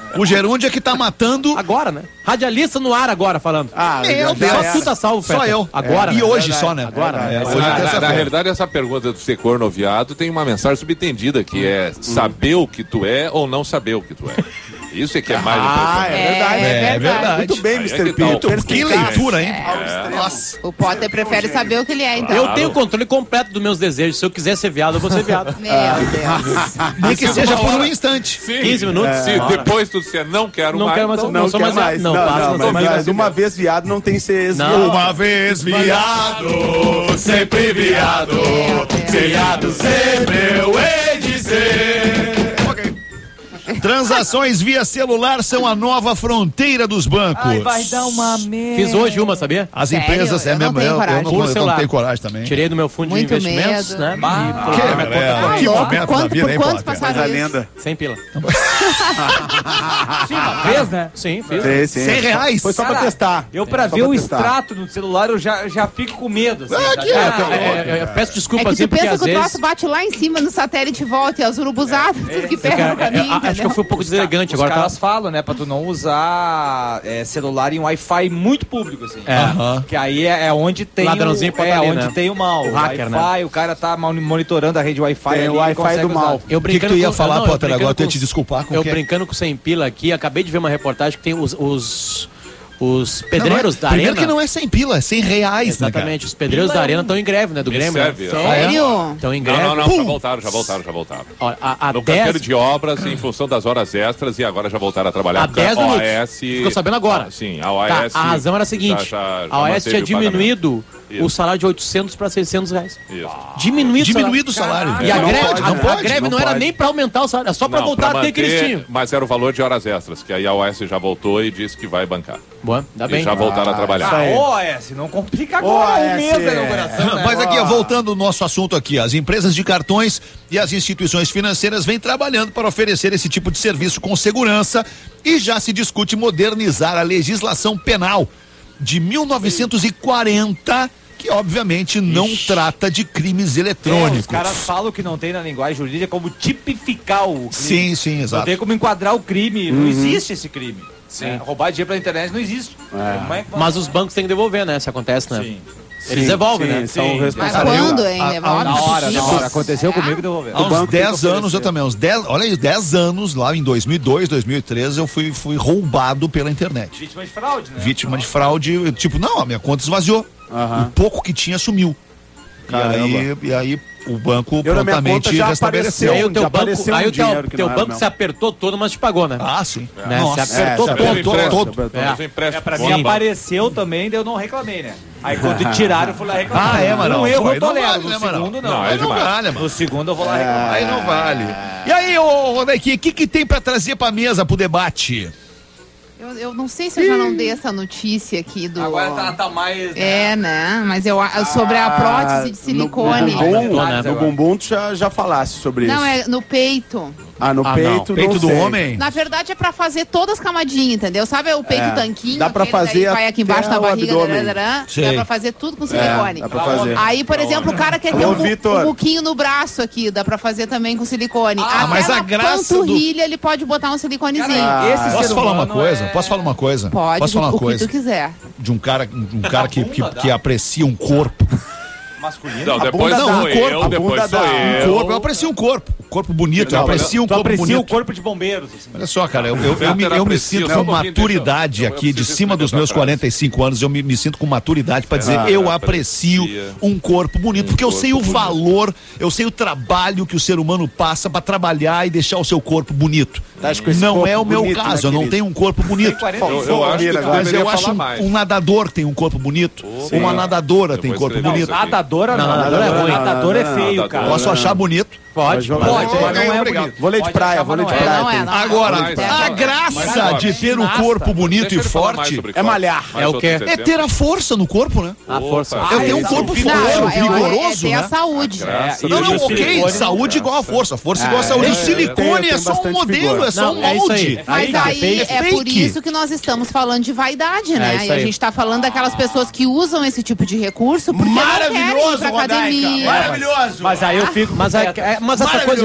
O gerúndio é que tá matando... Agora, né? Radialista no ar agora, falando. Ah, Meu já Deus. era. Só tu tá salvo, Só Peter. eu. Agora, E né? hoje Verdade. só, né? Agora, né? É, Mas hoje é na, na, na terça-feira. realidade, essa pergunta do ser cornoviado tem uma mensagem subentendida, que é saber o que tu é ou não saber o que tu é. Isso é que é mais Ah, importante. é verdade. É verdade. Muito bem, Aí é mister que tá o- P. Que leitura, hein? Nossa. O Potter prefere saber o que ele é, então. Eu tenho o controle completo dos meus desejos. Se eu quiser ser viado, eu vou ser viado. Meu Deus. Nem que seja por um instante. Sim. quinze minutos? Se É. depois tu disser não quero Não mais, quero mais- então não Não, sou quer mais mais. viado. Não, Não, não, passa, não sou mas, mais mas viado. uma vez viado não tem que ser ex-viado. Não. Uma vez viado, sempre viado. Meu Deus. Viado sempre eu hei de ser. Transações via celular são a nova fronteira dos bancos. Ai, vai dar uma merda. Fiz hoje uma, sabia? As Sério? empresas, é Eu não mesmo, tenho eu, eu, coragem. não, Por eu não celular. tenho coragem também. Tirei do meu fundo Muito de investimentos, medo. né? Ah, E coloquei que na minha conta merda. corrente. Que Louco, momento da quanto, vida, por hein, quantos Potter? passaram Mas a isso? lenda. Sem pila. Sim, uma vez, né? Sim, fiz. Sim, sim. cem reais? Foi só pra Cara, testar. Eu, pra Só ver o testar. extrato no celular, eu já, já fico com medo. Assim, Ah, sabe? que é, Ah, É, é, é, eu peço É desculpa que assim, tu porque pensa às que o troço vezes... bate lá em cima no satélite e volta, e as urubuzadas, tudo que Eu pega quero- no caminho, eu- acho que eu entendeu? fui um pouco deselegante Os agora. caras Tá? falam, né, pra tu não usar é, celular em Wi-Fi muito público, assim. É. Aham. Que aí é, é onde tem Ladrãozinho o, pode é ali, onde né? tem o mal. O O hacker, Wi-Fi, o cara tá mon- monitorando a rede Wi-Fi. Tem ali, o ele Wi-Fi consegue do usar. mal. Eu O que, que tu ia com- falar, não, eu Potter? brincando Agora tu ia com- te desculpar com Eu o quê? brincando com o Sem Pila aqui, acabei de ver uma reportagem que tem os, os, os pedreiros Não, da primeiro arena. que não é cem pila, é cem reais, né, cara? Exatamente, os pedreiros da arena estão em greve, né? Do Me Grêmio. serve, Né? ó. Sério? Estão em Não, greve. não, não, Pum. já voltaram, já voltaram, já voltaram. Olha, a, a No dez canteiro de obras, em função das horas extras, e agora já voltaram a trabalhar. Há porque a dez minutos. O A S... Ficou sabendo agora. Ah, sim, a Tá, OAS... a razão era a seguinte: já- já- já a O A S tinha manteve o pagamento. diminuído Isso. o salário de oitocentos para seiscentos reais. Isso. Diminuído, Diminuído o salário. E a Não greve, pode, a, não a pode, greve não não, era pode. nem para aumentar o salário, é só para Não, voltar pra a ter que eles manter, tinham. mas era o valor de horas extras, que aí a O A S já voltou e disse que vai bancar. Boa, dá E bem. já voltaram a trabalhar. Ah, O A S, não complica agora O o mês A S, da inauguração, né? Mas aqui, ó, voltando ao nosso assunto aqui, as empresas de cartões e as instituições financeiras vêm trabalhando para oferecer esse tipo de serviço com segurança e já se discute modernizar a legislação penal de mil novecentos e quarenta, que obviamente não trata de crimes É, eletrônicos. os caras falam que não tem na linguagem jurídica como tipificar o crime. Sim, sim, Não exato. tem como enquadrar o crime. Uhum. Não existe esse crime. Sim. Roubar dinheiro pela internet não existe. Como é que vai- Mas os bancos têm que devolver, né? Se acontece, né? Sim. Eles Sim, devolvem, sim, né? São Sim. Mas responsáveis. quando, hein? a- Devolve? a- Na hora, na hora. Aconteceu É? comigo e devolveu. Há uns banco tem que dez anos oferecer. eu também, uns dez, olha aí, dez anos lá em dois mil e dois, dois mil e treze, eu fui, fui roubado pela internet. Vítima de fraude, né? Vítima de fraude, tipo, não, a minha conta esvaziou. Aham. O pouco que tinha sumiu. E aí, e aí o banco Eu na minha conta prontamente já restabeleceu. Aí o teu Já banco, apareceu um aí o teu, dinheiro que teu não era banco meu. se apertou todo, mas te pagou, né? Ah, sim. Né? Nossa. Se apertou É, todo, Pelo todo, empréstimo, todo. pelo É. empréstimo. É, pra Sim. mim apareceu também, daí eu não reclamei, né? Aí quando tiraram, eu fui lá reclamar. Ah, é, mano. Um erro Pô, aí eu não tolero, vale, no né, mano? segundo não. Não, é Aí não demais. vale, mano. No segundo eu vou lá reclamar. Aí não vale. E aí, ô Rodaique, o que, que tem pra trazer pra mesa pro debate? Eu, eu não sei se eu já não dei essa notícia aqui do... Agora tá, tá mais... É, né? Mas eu a- sobre a prótese de silicone. No, no, bumbum, Aumentou, né? no bumbum tu já, já falasse sobre Não, isso. é no peito. Ah, no Ah, peito, não. Peito não do sei. homem? Na verdade é pra fazer todas as camadinhas, entendeu? Sabe o peito É, tanquinho? dá pra aquele daí fazer que vai aqui embaixo até da o barriga. abdômen. Darará, Sei. dá pra fazer tudo com silicone. É, dá pra fazer. Aí, por exemplo, o cara quer ter Alô, um, bu- Vitor. um buquinho no braço aqui, dá pra fazer também com silicone. Ah, Até mas a na graça do- panturrilha ele pode botar um siliconezinho. Cara, esse Posso ser falar uma humano coisa? é- Posso falar uma coisa? Pode, Posso falar o uma que coisa? tu quiser. De um cara, um cara que, que, bunda dá. que aprecia um corpo. Masculino. Não, A depois bunda sou dá, o corpo, eu, a depois bunda sou dá. eu. Um corpo, eu aprecio um corpo. Corpo bonito, eu Não, aprecio um Tu corpo aprecia bonito. o corpo de bombeiros, assim. Olha só, cara, eu, eu, eu, me, eu me sinto Não, com um pouquinho, maturidade deixa eu- aqui, eu de preciso cima dos explicar meus a frase. quarenta e cinco anos, eu me, me sinto com maturidade pra dizer, Ah, eu aprecia aprecio um corpo bonito, um porque eu corpo sei o bonito. valor, eu sei o trabalho que o ser humano passa pra trabalhar e deixar o seu corpo bonito. Tá, acho que esse Não corpo é o meu bonito, caso, né, eu não querido? tenho um corpo bonito. quarenta Eu, eu acho que tu Mas Mas deveria eu acho falar um, mais. um nadador tem um corpo bonito, Sim. uma nadadora Eu tem vou corpo escrever bonito. isso aqui. Nadadora não. Nadador é ruim. Nadador é feio, Nadador. cara. Posso achar bonito. Pode, Pode, pode. Pode, mas não é Obrigado. bonito. Vôlei de Pode praia, achar, vôlei mas de não praia. Não é, tem. não. Agora, Mais, a mais, graça mais, de ter um ginasta. corpo bonito Deixa e ele falar mais forte sobre É malhar. mais É o outro quê? setembro. é ter a força no corpo, né? A força. Opa. Eu tenho um isso. corpo Não, forte, Não, é, é, é vigoroso, ter né? a saúde. Graça É, Não, e não, o ok, silicone saúde igual a força, força igual a saúde. é, O silicone tem- é tem só um bastante modelo, figura. é só Não, um é isso aí. molde. Mas Aí, aí é é, por fake. isso que nós estamos falando de vaidade, né? É isso e a aí. gente tá falando daquelas pessoas que usam esse tipo de recurso porque não querem ir pra academia. Maravilhoso. Mas aí eu fico. Mas, a, é, mas essa coisa,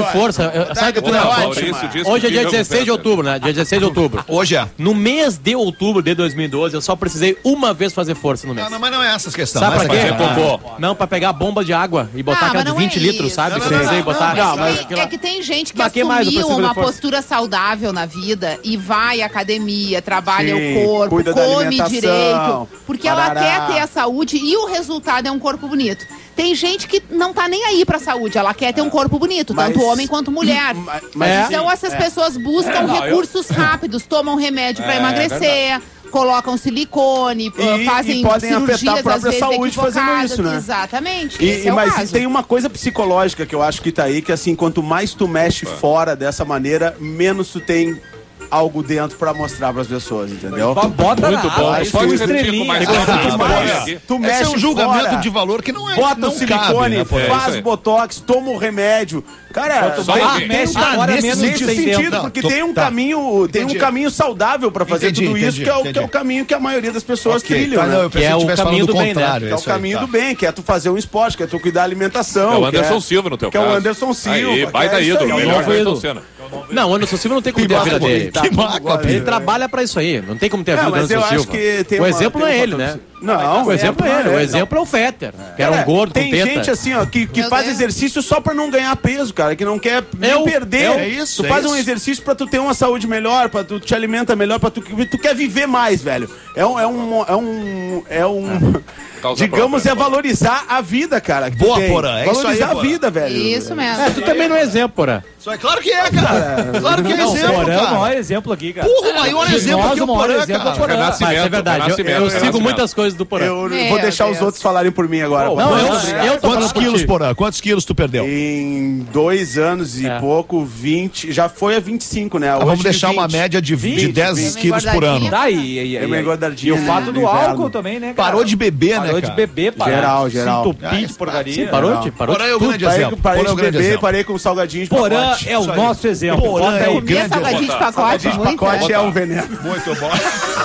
fazer força. Eu, sabe que tu Tá não ótimo. Maurício disse Hoje é que dia fica com dezesseis de festa. outubro, né? Dia dezesseis de outubro. Hoje é. No mês de outubro de dois mil e doze, eu só precisei uma vez fazer força no mês. Não, não, mas não é essas questões. Sabe Mas pra é quê? que- Cocô. Não, pra pegar a bomba de água e botar Ah, aquela mas de não vinte é litros, isso. sabe? Não, Que não, você não, usa e não, botar. não, mas É, é que tem gente que Mas que mais? Eu assumiu preciso uma fazer força. postura saudável na vida e vai à academia, trabalha Sim, o corpo, cuida da come alimentação, direito, porque ela parará. quer ter a saúde e o resultado é um corpo bonito. Tem gente que não tá nem aí pra saúde, ela quer ter um corpo bonito, Mas- tanto homem quanto mulher. Mas, mas É. Então essas pessoas buscam Não, eu- recursos rápidos, tomam remédio pra É, emagrecer, colocam silicone, E- fazem e podem cirurgias afetar a própria às vezes saúde fazendo equivocadas. isso, né? Exatamente. E, esse é o mas caso. tem uma coisa psicológica que eu acho que tá aí, que assim, quanto mais tu mexe fora dessa maneira, menos tu tem algo dentro pra mostrar pras pessoas, entendeu? Bota Muito na bom. água, Pode põe uma repetir com estrelinha. mais Tem que calma, botar tá mais. bom, aqui. Tu mexe Esse é um julgamento fora, de valor que não é. bota não o silicone, cabe, né, pô? É faz isso aí. botox, toma o remédio. Cara, Quanto tem- mais tem mexe, um ca- agora nesse, menos nesse tem sentido, dentro. porque Não, tô- tem um tá. caminho, tem Entendi. um caminho saudável pra fazer Entendi, tudo isso, entendi, que é, o, entendi. que é o caminho que a maioria das pessoas Ok, trilham, tá, né? não, eu pensei Que é que o tivesse caminho falando do bem, né? contrário, Que é o isso aí, caminho tá. do bem, que é tu fazer um esporte, que é tu cuidar da alimentação. É o que Anderson Silva no teu que é o caso. Anderson Silva, Aí, que baita é isso ídolo. aí. Melhor Novo que o Ayrton ídolo. Senna. Não, o Anderson Silva não tem como ter a vida mágoa, dele. que mágoa, Ele Pedro. trabalha pra isso aí. Não tem como ter a Não, vida do mas eu Anderson acho Silva. que tem O uma- exemplo tem não é um ele, fator né? psi- Não, O exemplo é ele. O exemplo é o Fetter, que era um Cara, gordo tem com teta. gente assim, ó, que, que Meu faz Deus. exercício só pra não ganhar peso, cara, que não quer nem Eu- perder. eu- é isso, Tu é faz um isso. exercício pra tu ter uma saúde melhor, pra tu te alimenta melhor, pra tu, tu quer viver mais, velho. É um, é um, é um, é um, Causa digamos, própria. é valorizar a vida, cara. que tu Boa, tem. Porã, é isso aí, Valorizar a Porã. vida, velho. Isso mesmo. É, tu também não é exemplo, porra. Isso é claro que é, cara. Claro que é Não, o exemplo, Porã é o cara. maior exemplo aqui, cara. Porra, o maior De exemplo nós, aqui é o o maior Porã, exemplo é o cara. Porã. Renascimento, Mas é verdade. Eu, Renascimento, eu sigo Renascimento. muitas coisas do Porã. Eu vou Meu deixar os Deus. outros falarem por mim agora. Pô, Não, eu, Nossa, eu tô Quantos falando por quilos, ti. Porã? Quantos quilos tu perdeu? Em dois anos e É. pouco, vinte, já foi a vinte e cinco, né? Ah, Hoje vamos de deixar uma vinte. média de, de vinte, dez vinte. quilos por ano. Engordadinha. Tá, e, e, É uma e, engordadinha e o fato no do inverno. álcool também, né, cara? Parou de beber, né, Parou cara? de beber, parou. Geral, geral. Se entupir de porcaria. Sim, parou de, parou Porã de é o tudo. grande Parei, exemplo. parei Porã é o de grande beber, exemplo. parei com salgadinhos de Porã pacote. é o Isso aí. nosso exemplo. Porã Bota é aí. o grande Comer salgadinho de botar. pacote, Salgadinho de muito. pacote né? é um veneno. Muito bom.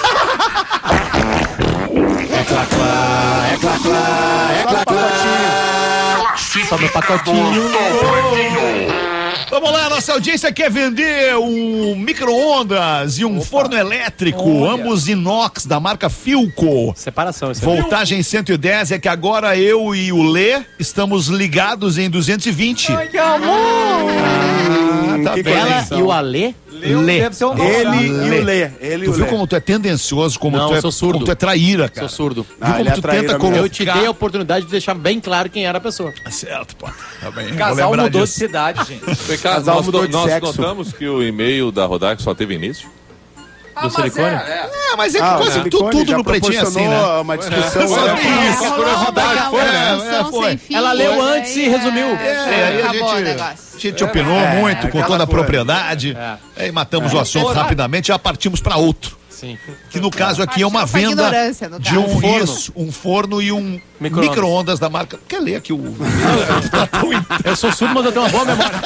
Só no pacotinho. Vamos lá, nossa audiência quer vender um micro-ondas e um forno elétrico, Olha. ambos inox, da marca Filco. Separação, isso aí. Voltagem cento e dez, é que agora eu e o Lê estamos ligados em duzentos e vinte. Ai, que amor! Ah, tá que bem. Ela conexão. e o Alê? Leu, Lê. deve ser um Ele namorado. e o Lê. Ele e Tu o viu Lê. como tu é tendencioso, como, Não, tu, é, eu sou surdo. como tu é traíra, cara? Sou surdo. Viu Ah, como ele é tu traíra tenta mesmo. colocar... Eu te dei a oportunidade de deixar bem claro quem era a pessoa. Certo, pô. Tá bem. O vou casal lembrar mudou de disso. cidade, gente. Vem cá, Casal nós, mudou no- de nós sexo. notamos que o e-mail da Rodax só teve início. Do silicone? É, mas é que Ah, o quase tu, silicone tudo já no pretinho é assim, proporcionou né? uma discussão. Só né? tem isso. Rolou curiosidade uma foi, né? discussão É, foi. sem fim, Ela leu aí antes e resumiu. É, aí a acabou o gente, negócio. a gente opinou É, muito, com aquela toda a coisa. propriedade. Aí matamos o assunto rapidamente e já partimos para outro. Sim. Que no caso aqui é uma Partimos pra venda ignorância, no de caso. um Forno. isso, um forno e um Micro-ondas. micro-ondas da marca. Quer ler aqui o. Eu sou surdo, mas eu tenho uma boa memória.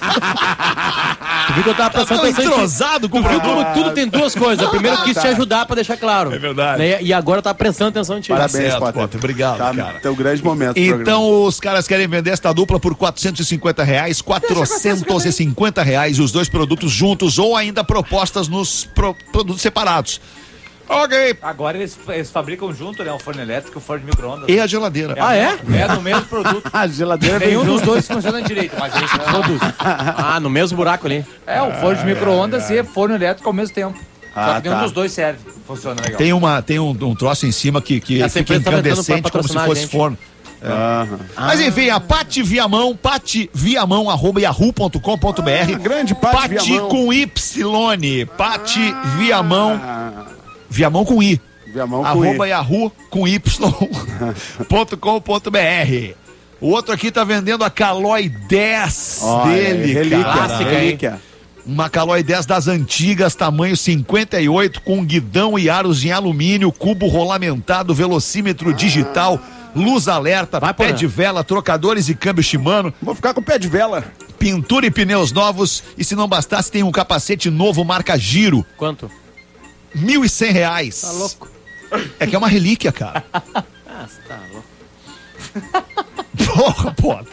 Tu viu que eu tava prestando Tão atenção em ti. entrosado com o Tu viu produto. como tudo tem duas coisas. Primeiro eu quis te ajudar pra deixar claro. É verdade. Né? E agora eu tava prestando atenção em ti. Parabéns, certo, Potter. Potter. Obrigado, Tá, cara. teu grande momento. do programa. Então os caras querem vender esta dupla por quatrocentos e cinquenta reais, quatrocentos e cinquenta reais os dois produtos juntos ou ainda propostas nos pro- produtos separados. Ok. Agora eles, eles fabricam junto, né? O forno elétrico e o forno de micro-ondas. E a geladeira. Ah, é? É no mesmo produto. A geladeira vem Nenhum dos junto. dois funciona direito, mas eles produzem. Ah, no mesmo buraco ali. É, o forno de micro-ondas e forno elétrico ao mesmo tempo. Só Ah, que nenhum tá. dos dois serve. Funciona legal. Tem, uma, tem um, um troço em cima que, que Essa fica empresa tá tentando incandescente como se patrocinar a fosse gente. forno. Mas enfim, a Pati Viamão, Pati Viamão, arroba yahoo ponto com ponto br. Ah, grande Pati Pati Viamão. com Y. Pati Viamão. Ah, Viamão com I. Viamão com Arroba I. yahoo com Y ponto com ponto br. O outro aqui tá vendendo a Caloi dez Olha, dele, relíquia, cara. Clássica, relíquia. Uma Caloi dez das antigas, tamanho cinquenta e oito, com guidão e aros em alumínio, cubo rolamentado, velocímetro digital, luz alerta, Vai, pé Porã. de vela, trocadores e câmbio Shimano, Vou ficar com o pé de vela. pintura e pneus novos. E se não bastasse, tem um capacete novo marca Giro, Quanto? mil e cem reais. Tá louco? É que é uma relíquia, cara. Ah, você tá louco. Porra, Potter.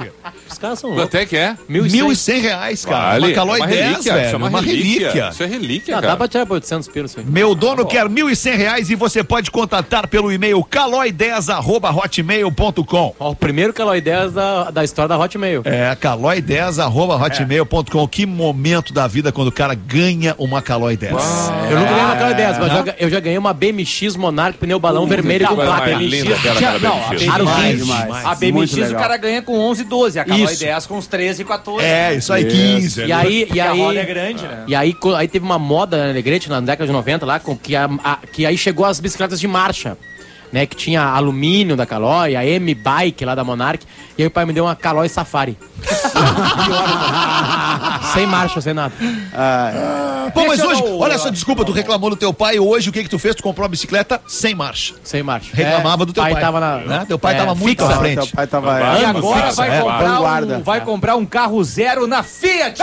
Os caras são loucos. Quanto é que é? Mil e Mil e cem. cem reais, cara. Vale. Uma Calói É uma dez, relíquia, velho. isso é uma Uma relíquia. relíquia. Isso é relíquia, Ah, cara. dá pra tirar por oitocentos pilos isso aí. Meu dono quer mil e cem reais e você pode contatar pelo e-mail calói dez arroba hotmail ponto com. Ó, o primeiro Calói dez da, da história da Hotmail. É, calói dez arroba hotmail ponto com. Que momento da vida quando o cara ganha uma Calói dez. Eu nunca ganhei uma Calói dez, mas já- eu já ganhei uma B M X Monarch pneu balão vermelho com Coisa placa. mais linda que era aquela Não, B M X. a Aro demais, vinte. demais. A B M Muito X o legal. cara ganha com onze, doze. A Calói Isso. dez com uns treze, quatorze. É, isso aí, quinze. E aí, e Porque a aí, roda é grande, né? e aí, co- aí teve uma moda na Alegrete, na década de noventa, lá, com que, a, a- que aí chegou as bicicletas de marcha, né? Que tinha alumínio da Calói, a M-Bike lá da Monarch, e aí o pai me deu uma Calói Safari. Sem marcha, sem nada. Pô, mas Deixa hoje, eu- olha só, desculpa, tu reclamou do teu pai, hoje o que que tu fez? Tu comprou uma bicicleta sem marcha. Sem marcha. Reclamava É, do teu pai. Tava na, Né? Teu pai é, tava muito fixa. à frente. Teu pai tava... Vai. E Vamos, agora fixa, vai, é, comprar vanguarda. um, vai comprar um carro zero na Fiat.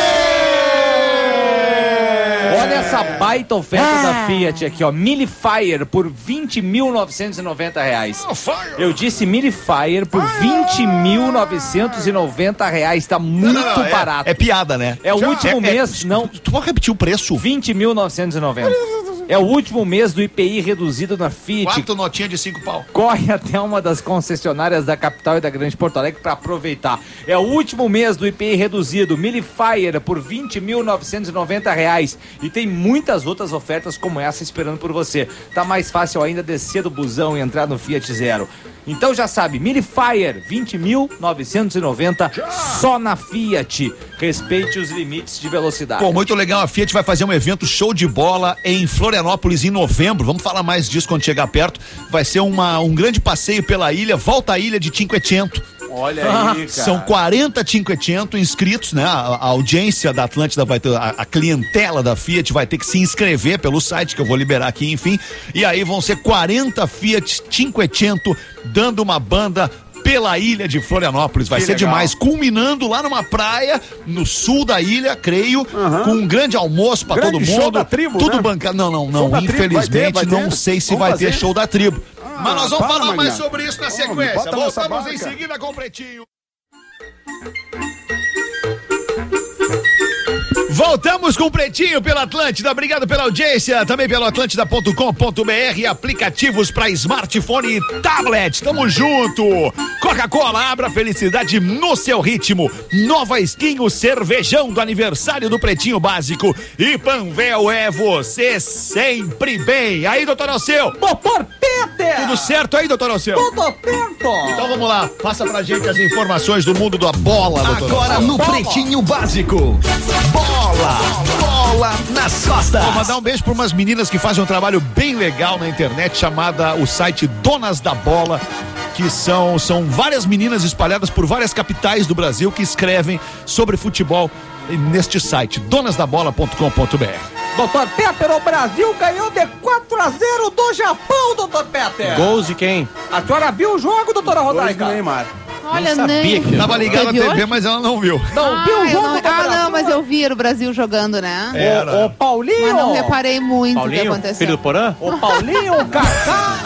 Olha essa baita oferta da Fiat aqui, ó. Mille Fire por vinte mil novecentos e noventa reais. Eu disse Mille Fire por vinte mil novecentos e noventa reais. Tá muito Não, não, não, é- barato. É, piada, né? É o último mês, tu- não. Tu pode repetir o preço? vinte mil novecentos e noventa. É o último mês do I P I reduzido na Fiat. Quatro notinhas de cinco pau. Corre até uma das concessionárias da capital e da Grande Porto Alegre para aproveitar. É o último mês do I P I reduzido. Mille Fire por vinte mil novecentos e noventa reais. E tem muitas outras ofertas como essa esperando por você. Tá mais fácil ainda descer do busão e entrar no Fiat Zero. Então já sabe, Mille Fire, vinte mil novecentos e noventa só na Fiat. Respeite os limites de velocidade. Pô, muito legal. A Fiat vai fazer um evento show de bola em Florianópolis em novembro. Vamos falar mais disso quando chegar perto. Vai ser uma, um grande passeio pela ilha, volta à ilha de Cinquecento. Olha aí, cara. São quarenta Cinquecento inscritos, né? A, a audiência da Atlântida vai ter, a, a clientela da Fiat vai ter que se inscrever pelo site que eu vou liberar aqui, enfim. E aí vão ser quarenta Fiat Cinquecento dando uma banda pela ilha de Florianópolis. Vai Que ser legal. demais, culminando lá numa praia no sul da ilha, creio, com um grande almoço pra Grande todo show mundo. da tribo, tudo né? bancado. Não, não, Show não. da tribo, vai Infelizmente, ter, vai não ter? sei se Vamos vai fazer? ter show da tribo. Mas nós vamos para, falar mais Magnata. sobre isso na Vamos, sequência. bota nessa Voltamos em barca. seguida com o Pretinho. Voltamos com o Pretinho pela Atlântida. Obrigado pela audiência, também pelo atlântida ponto com ponto br, aplicativos para smartphone e tablet. Tamo junto. Coca-Cola, abra a felicidade no seu ritmo. Nova Skin, o cervejão do aniversário do Pretinho Básico. E Panvel é você sempre bem. Aí, doutor Alceu. Doutor Peter! Tudo certo aí, doutor Alceu? Tudo certo! Então vamos lá, passa pra gente as informações do mundo da bola, doutor Agora Alceu. no Pretinho Básico. Bola! Bola nas costas! Vou mandar um beijo para umas meninas que fazem um trabalho bem legal na internet, chamada o site Donas da Bola, que são, são várias meninas espalhadas por várias capitais do Brasil que escrevem sobre futebol neste site, donas da bola ponto com ponto br. Doutor Peter, o Brasil ganhou de quatro a zero do Japão, doutor Peter! Gols de quem? A senhora viu o jogo, doutora Dois do Rodaica? Neymar. Olha, sabia nem. que- Tava ligado na Teve T V, hoje? mas ela não viu. Não Ah, viu o eu jogo não- do ah, Brasil? não, mas eu vi o Brasil jogando, né? Era. Ô, ô, Paulinho! Mas não reparei muito o que Paulinho, aconteceu. filho do Porã? O Paulinho, o Kaká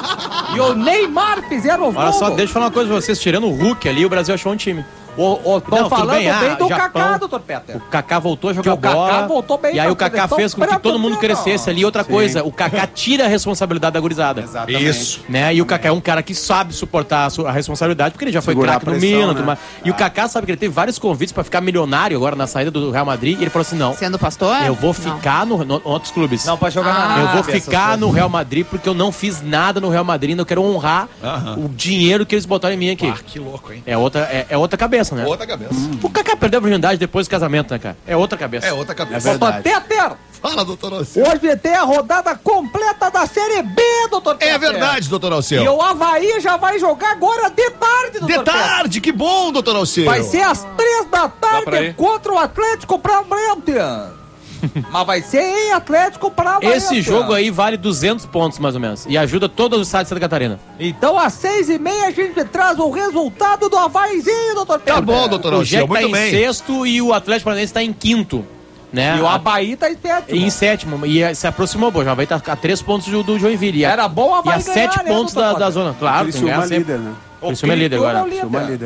e o Neymar fizeram os Olha gols. só, deixa eu falar uma coisa pra vocês. Tirando o Hulk ali, o Brasil achou um time. O, o, tô Não, tudo falando bem, bem, ah, do Japão. Kaká, doutor Peter. O Kaká voltou a jogar Que o Kaká bola. voltou bem E aí pra o Kaká seleção fez com que todo mundo brasileira. crescesse ali. Outra coisa, o Kaká tira a responsabilidade da gurizada. Exatamente. Isso. Né? E o Kaká é um cara que sabe suportar a, su- a responsabilidade, porque ele já foi Segurar craque a no pressão, Milan. né? tudo mais. E o Kaká sabe que ele teve vários convites pra ficar milionário agora na saída do Real Madrid. E ele falou assim: não, Sendo pastor? eu vou Não. ficar no, no, outros clubes. Não, pra jogar Ah. na Eu vou Arábia, essas ficar coisas. no Real Madrid porque eu não fiz nada no Real Madrid. Ainda eu quero honrar o dinheiro que eles botaram em mim aqui. Ah, que louco, hein? É outra, é, é outra cabeça, né? Outra cabeça. O Kaká perdeu a virgindade depois do casamento, né, cara? É outra cabeça. É outra cabeça. É Doutor verdade. Peter, Fala, doutor Alceu. hoje tem a rodada completa da Série B, doutor Peter. É verdade, doutor E Alceu. o Avaí já vai jogar agora de tarde, doutor De Peter. tarde, que bom, doutor Alceu. Vai ser às três da pra tarde ir? contra o Atlético Paranaense. Mas vai ser em Atlético Paranaense. Esse jogo aí vale duzentos pontos, mais ou menos. E ajuda todos os estados de Santa Catarina. Então às seis e meia a gente traz o resultado do Avaizinho, doutor Peter. Tá bom, doutor O Alceu, Jack tá muito em bem. sexto e o Atlético Paranaense tá em quinto. Né? E o Avaí tá em sétimo. Em sétimo. E se aproximou, pô, já vai estar a três pontos do, do Joinville. E a, Era bom o e Avaí a sete ganhar, né, pontos doutor da, da Peter? zona. Claro, tem que Criciúma ganhar sempre. líder, né? Criciúma é líder agora. Criciúma Criciúma líder.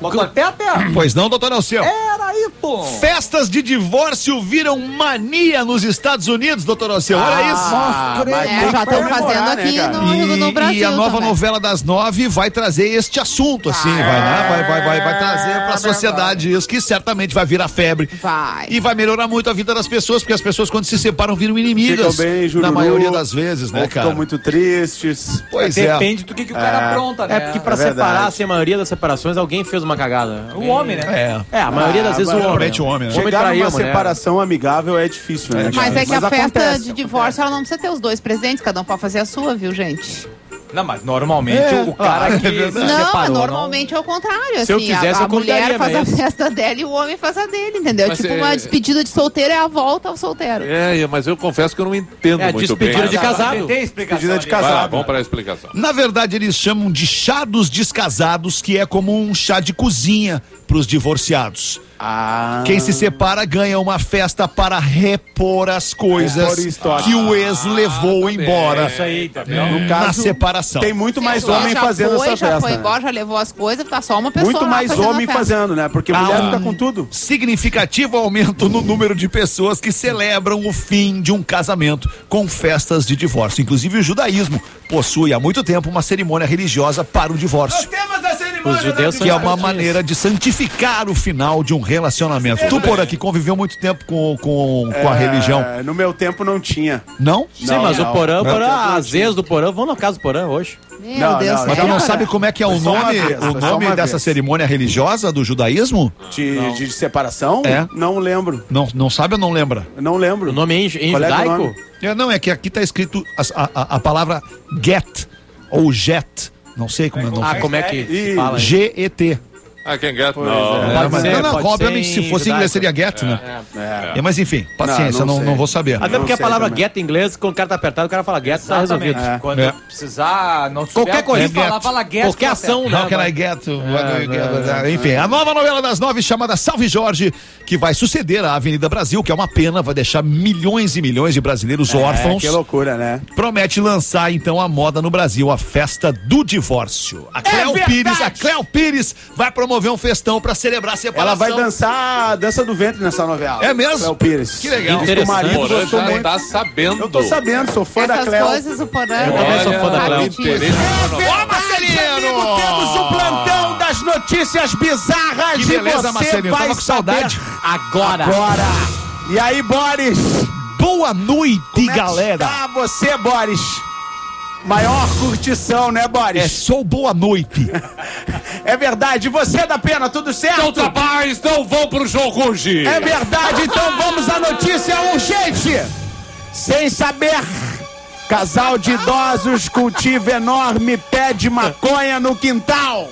Botou até até. Pois não, doutor Alceu? Era aí, pô. Festas de divórcio viram mania nos Estados Unidos, doutor Alceu. Olha isso. Nossa, mas É, tem já que estão comemorar, fazendo né, aqui cara? no, no Brasil e a nova também. novela das nove vai trazer este assunto, assim, vai, né? Vai, vai, vai, vai trazer pra sociedade isso, que certamente vai virar febre. Vai. E vai melhorar muito a vida das pessoas, porque as pessoas, quando se separam, viram inimigas. Ficam bem, na jururu, maioria das vezes, né, ou cara? ficam muito tristes. Pois é. Depende do que, que o cara apronta, né? É porque pra É verdade. separar, assim, a maioria das separações, alguém fez uma cagada. O homem, né? É. É, a maioria das Ah, vezes o mas homem. normalmente o homem, né? O homem Chegar traiu numa a mulher. separação amigável é difícil, né? Mas é que a festa acontece, de divórcio, ela não precisa ter os dois presentes, cada um pode fazer a sua, viu, gente? Não, mas normalmente É. o cara Ah, que é verdade. se Não, separou, normalmente é o contrário. Se eu assim, quisesse, a, a eu cortaria, mulher faz a mas- festa dela e o homem faz a dele, entendeu? Mas tipo, é- uma despedida de solteiro é a volta ao solteiro. É, mas eu confesso que eu não entendo É, muito bem. despedida de não. casado. Tem explicação. Despedida de ali. casado. Vai lá, vamos para a explicação. Na verdade, eles chamam de chá dos descasados, que é como um chá de cozinha pros divorciados. Ah. Quem se separa ganha uma festa para repor as coisas Repor história. que o ex levou embora Isso aí, tá vendo? No na caso, separação. tem muito mais Sim, homem já fazendo foi, essa já festa. foi né? embora, já levou as coisas, tá só uma pessoa Muito lá mais fazendo a homem festa. fazendo, né? Porque Ah, mulher um fica com tudo. Significativo aumento no número de pessoas que celebram o fim de um casamento com festas de divórcio. Inclusive, o judaísmo possui há muito tempo uma cerimônia religiosa para o divórcio, Temos a cerimônia Os judeus que é uma maneira de santificar o final de um relacionamento. Tu, por aqui, conveu muito tempo com, com, com a religião. No meu tempo não tinha. Não? Sim, Não, mas não. o Porã, o Não, Porã, não, as vezes do Porã, vão na casa do Porã hoje. Meu Não, Deus, não, Mas tu sério, não cara? sabe como é que é o Foi só uma nome, vez, o foi só nome uma dessa vez. cerimônia religiosa do judaísmo? De, de separação? É. Não lembro. Não, não sabe ou não lembra? Não lembro. O nome é em, em Qual é que é o judaico? nome? É, não, é que aqui tá escrito a, a, a palavra get ou jet. Não sei como é o Ah, nome. como é que Ih, se fala? hein? G E T. Ah, quem get? Não. É, Pode mas, ser, não, não, pode obviamente, ser se em fosse judaico. inglês seria get, né? É. É, mas enfim, paciência, Não, não, não não, sei. vou saber. Até Não porque a sei palavra também. get em inglês, quando o cara tá apertado, o cara fala get, tá resolvido. É. Quando É. precisar, não souber Qualquer coisa. o que falar, Get. fala get. Qualquer que ação, acerta. How né? can I get? to- Enfim, a nova novela das nove chamada Salve Jorge, que vai suceder à Avenida Brasil, que é uma pena, vai deixar milhões e milhões de brasileiros É, órfãos. que loucura, né? Promete lançar então a moda no Brasil, a festa do divórcio. A Cléo verdade! Pires, a Cléo Pires vai promover um festão pra celebrar a separação. Ela vai dançar a dança do ventre nessa novela. É mesmo? Cléo Pires. Que legal. Diz que o marido Porã gostou já muito. tá sabendo. Eu tô sabendo, sou fã da Essas Cléo. coisas o Porã... Eu também sou fã da sabe Cléo. disso. Interesse na novela. Ó, Marcelino! Temos o plantão das notícias bizarras Que e beleza, você Marcelinho, vai tava com saber saudade. Agora. agora. E aí, Boris? Boa noite, Como é que galera. está você, Boris? Maior curtição, né, É Boris? só boa noite. É verdade. E você, da Pena, tudo certo? Não trabalhos não vão pro jogo hoje. É verdade, então vamos à notícia urgente. Sem saber, casal de idosos cultiva enorme pé de maconha no quintal.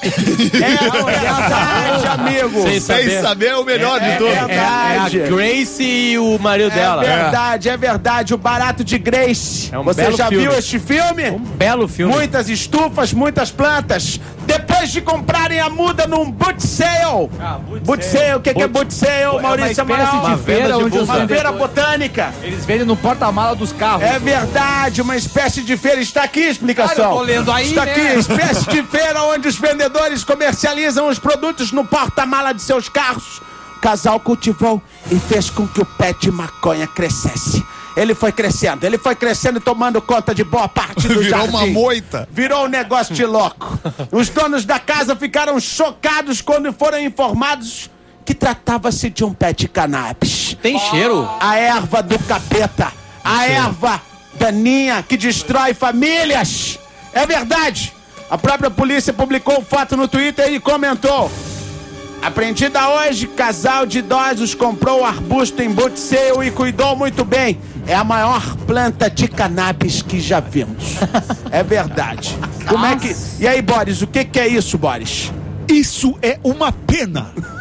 É verdade, amigo. Sem saber. Sem saber o melhor de tudo. é, É, é a verdade. Grace e o marido É dela. verdade, é verdade. O Barato de Grace. É um Você belo já filme. viu este filme? Um belo filme. Muitas estufas, muitas plantas. Depois de comprarem a muda num boot sale. Ah, boot boot sale. sale, o que, que é boot sale, uma Maurício espécie Amaral? de feira onde os Uma feira vendedores- botânica. Eles vendem no porta-mala dos carros. É verdade, uma espécie de feira. Está aqui a explicação. Ah, eu tô lendo aí, Está né? aqui, espécie de feira onde os vendedores comercializam os produtos no porta-mala de seus carros. O casal cultivou e fez com que o pé de maconha crescesse. Ele foi crescendo, ele foi crescendo e tomando conta de boa parte do Virou jardim. uma moita. Virou um negócio de louco. Os donos da casa ficaram chocados quando foram informados que tratava-se de um pé de cannabis. Tem cheiro. A erva do capeta. A erva daninha que destrói famílias. É verdade. A própria polícia publicou foto no Twitter e comentou: apreendida hoje, casal de idosos comprou o arbusto em boot sale e cuidou muito bem. É a maior planta de cannabis que já vimos. É verdade. Como é que... E aí, Boris, o que, que é isso, Boris? Isso é uma pena.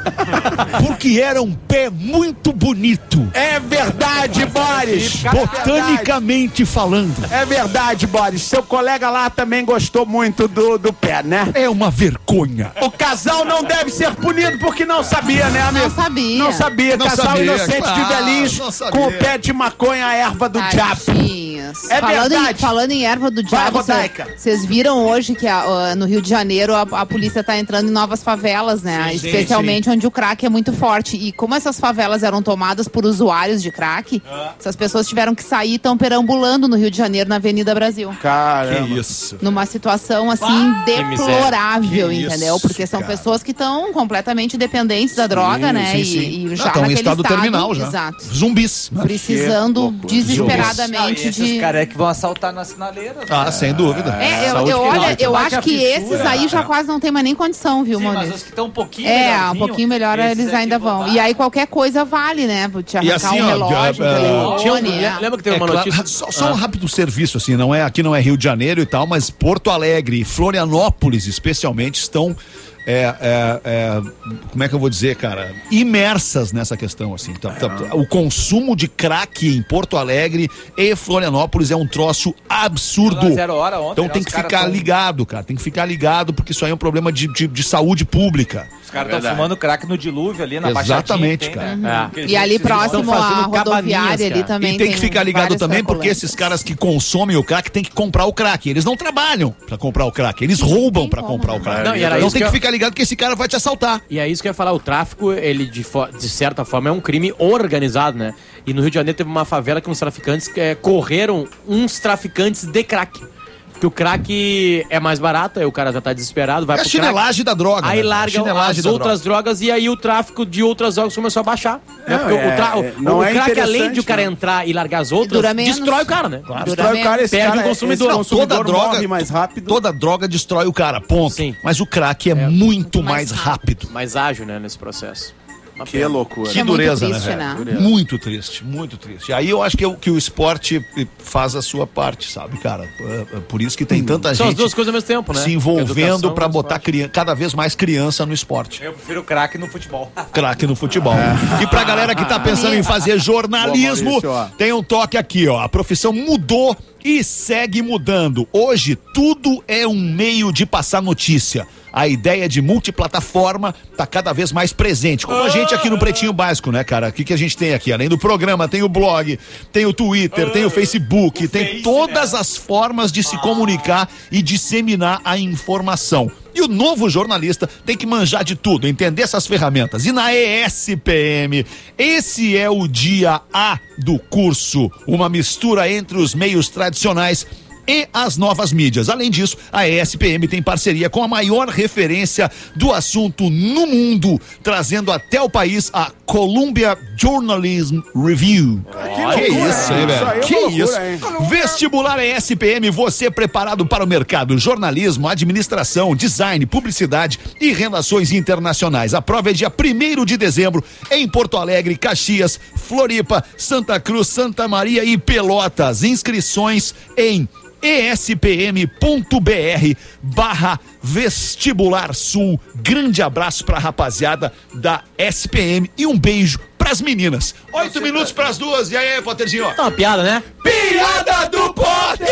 Porque era um pé muito bonito. É verdade, Boris. Botanicamente falando. É verdade, Boris. Seu colega lá também gostou muito do, do pé, né? É uma vergonha. O casal não deve ser punido porque não sabia, né, amigo? Não sabia. Não sabia. Não casal sabia, inocente claro, de velhinhos não sabia. com o pé de maconha, a erva do diabo. Tadinhos. É falando verdade. Em, falando em erva do Vai, diabo, Rodaica. vocês viram hoje que a- a- no Rio de Janeiro a, a polícia tá entrando em novas favelas, né? Sim, sim, Especialmente onde o crack é muito forte. E como essas favelas eram tomadas por usuários de crack, essas pessoas tiveram que sair e estão perambulando no Rio de Janeiro, na Avenida Brasil. Caramba. isso. Numa situação, assim, que miséria. deplorável, Que isso, entendeu? Porque são cara. pessoas que estão completamente dependentes da droga, né? sim, E- sim. E, Não, já estão em naquele estado terminal já. Exato. Zumbis. né? Precisando Não, desesperadamente e esses de... caras é que vão assaltar nas sinaleiras. Ah, né? sem dúvida. É, eu, Saúde eu, que olha, late. eu Bate acho a que fissura, esses aí já É. quase não tem mais nem condição, viu, Sim, mas Maurício? os que estão um pouquinho É, um melhorzinho, pouquinho melhor esses eles aqui ainda vão. dar. E aí qualquer coisa vale, né? Vou te E arrancar assim, um ó, relógio, um é, é, telefone, Tinha um- né? lembra que teve É uma claro, notícia? só, só um rápido serviço, assim, não é, aqui não é Rio de Janeiro e tal, mas Porto Alegre e Florianópolis, especialmente, estão, é, é, é, como é que eu vou dizer, cara, imersas nessa questão, assim. Tá- tá- o consumo de crack em Porto Alegre e Florianópolis é um troço absurdo. Zero hora ontem, Então né, tem os que caras ficar tão- ligado, cara, tem que ficar ligado, porque isso aí é um problema de, de, de saúde pública. Os caras É estão verdade. fumando crack no dilúvio ali na Exatamente, Baixadinha que tem, cara. né? Aqueles E ali gente que vocês próximo estão à fazendo rodoviária cabaninhas, ali cara. também E tem que ficar ligado várias também, porque cracolantes. esses caras que consomem o crack têm que comprar o crack. Eles não trabalham pra comprar o crack, eles roubam tem pra como, comprar o né? crack. Não, e era então isso tem que que eu- ficar ligado que esse cara vai te assaltar. E é isso que eu ia falar, o tráfico, ele de, fo- de certa forma é um crime organizado, né? E no Rio de Janeiro teve uma favela que uns traficantes eh, correram uns traficantes de crack. Porque o crack é mais barato, aí o cara já tá desesperado, vai É a pro crack. chinelagem da droga. Aí né? larga Chinelagem as da outras drogas e aí o tráfico de outras drogas começou a baixar. né? Porque é, o, tra- é, o- não o é crack, além de interessante, o cara não. entrar e largar as outras, dura menos. destrói o cara, né? Dura Destrói o cara, esse Perde cara, o consumidor. esse Não, toda consumidor droga morre mais rápido. Toda droga destrói o cara, ponto. Sim. Mas o crack é, muito mais, mais rápido. Mais ágil, né, nesse processo. Uma Que pena. loucura. Que É muito dureza, triste, né, né? velho? Muito triste, muito triste. E aí eu acho que, o- que o esporte faz a sua parte, sabe, cara? É- é por isso que tem tanta São as gente duas coisas ao mesmo tempo, né? se envolvendo Educação pra e botar esporte. crian- cada vez mais criança no esporte. Eu prefiro crack no futebol. Craque no futebol. E pra galera que tá pensando em fazer jornalismo, Boa, Maurício, ó. tem um toque aqui, ó. A profissão mudou e segue mudando. Hoje, tudo é um meio de passar notícia. A ideia de multiplataforma tá cada vez mais presente. Como a gente aqui no Pretinho Básico, né, cara? O que, que a gente tem aqui? Além do programa, tem o blog, tem o Twitter, tem o Facebook, tem todas as formas de se comunicar e disseminar a informação. E o novo jornalista tem que manjar de tudo, entender essas ferramentas. E na E S P M, esse é o dia A do curso. Uma mistura entre os meios tradicionais e as novas mídias. Além disso, a E S P M tem parceria com a maior referência do assunto no mundo, trazendo até o país a Columbia Journalism Review. Que Que loucura, isso, hein? hein, Isso velho? aí é Que uma loucura, isso. hein? Vestibular E S P M, você preparado para o mercado, jornalismo, administração, design, publicidade e relações internacionais. A prova é dia primeiro de dezembro em Porto Alegre, Caxias, Floripa, Santa Cruz, Santa Maria e Pelotas. Inscrições em espm.br barra vestibular sul. Grande abraço pra rapaziada da S P M e um beijo pras meninas. Oito minutos pras duas. E aí, Potterzinho? Tá uma piada, né? Piada do Potter!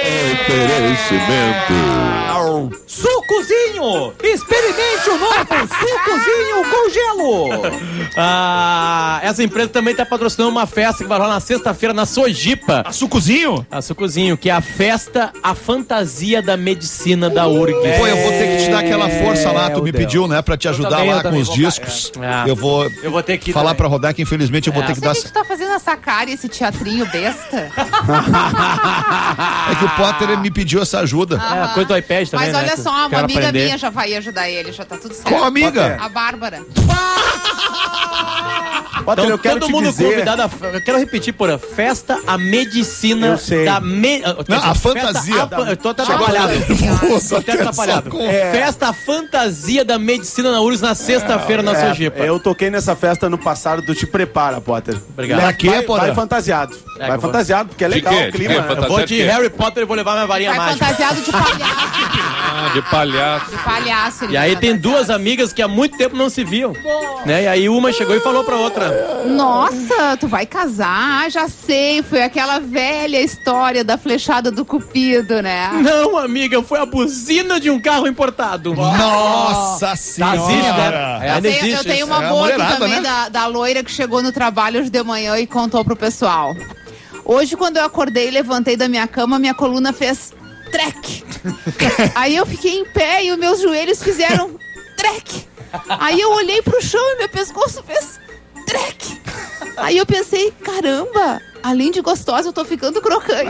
Sucozinho! Experimente o novo sucozinho com gelo! Ah, essa empresa também tá patrocinando uma festa que vai rolar na sexta-feira na Sojipa. Açucozinho? A Sucozinho, que é a festa, a fantasia da medicina da U R G. Pô, eu vou ter que te dar aquela força lá, tu É, me o Del. pediu, né, pra te ajudar também, eu lá com também os vou, discos. é. Eu vou Eu vou ter que ir falar também. pra rodar que infelizmente eu vou É. ter que Por dar... que que tu tá fazendo essa cara e esse teatrinho besta? É que o Potter ele me pediu essa ajuda. É, a coisa do iPad também, Mas né, olha que só, uma quero amiga aprender. minha já vai ajudar ele, já tá tudo certo. Qual amiga? A Bárbara. Potter, Então, eu quero todo te mundo dizer... convidado a... Eu quero repetir, porra. Festa a medicina Eu sei. da... Me... Não, a fantasia. A... Eu tô até Nossa atrapalhado. Nossa, Tô até atrapalhado. com- É. Festa fantasia da medicina na U R S S na sexta-feira na É, Sojipa. eu toquei nessa festa no passado, tu te prepara, Potter. Obrigado. Pra quê, vai, Potter? vai fantasiado. É, vai que eu vou- fantasiado, porque é De legal quê? o De clima. quê? né? Fantasia- Eu vou de de quê? Harry Potter e vou levar minha varinha Vai mágica. fantasiado de palhaço. Ah, de palhaço. De palhaço. ele E vai aí tem fantasiado. duas amigas que há muito tempo não se viam. Né? E aí uma chegou e falou pra outra. Nossa, tu vai casar? Ah, já sei. Foi aquela velha história da flechada do Cupido, né? Não, amiga, foi a buzina de um carro importado. Nossa Tá, senhora. existe, né? Eu Ainda tenho, eu existe. tenho uma É a boa aqui mulherada, também né? da, da loira que chegou no trabalho hoje de manhã e contou pro pessoal. Hoje, quando eu acordei e levantei da minha cama, minha coluna fez trek. Aí eu fiquei em pé e os meus joelhos fizeram trek. Aí eu olhei pro chão e meu pescoço fez trek. Aí eu pensei, caramba, além de gostosa, eu tô ficando crocante.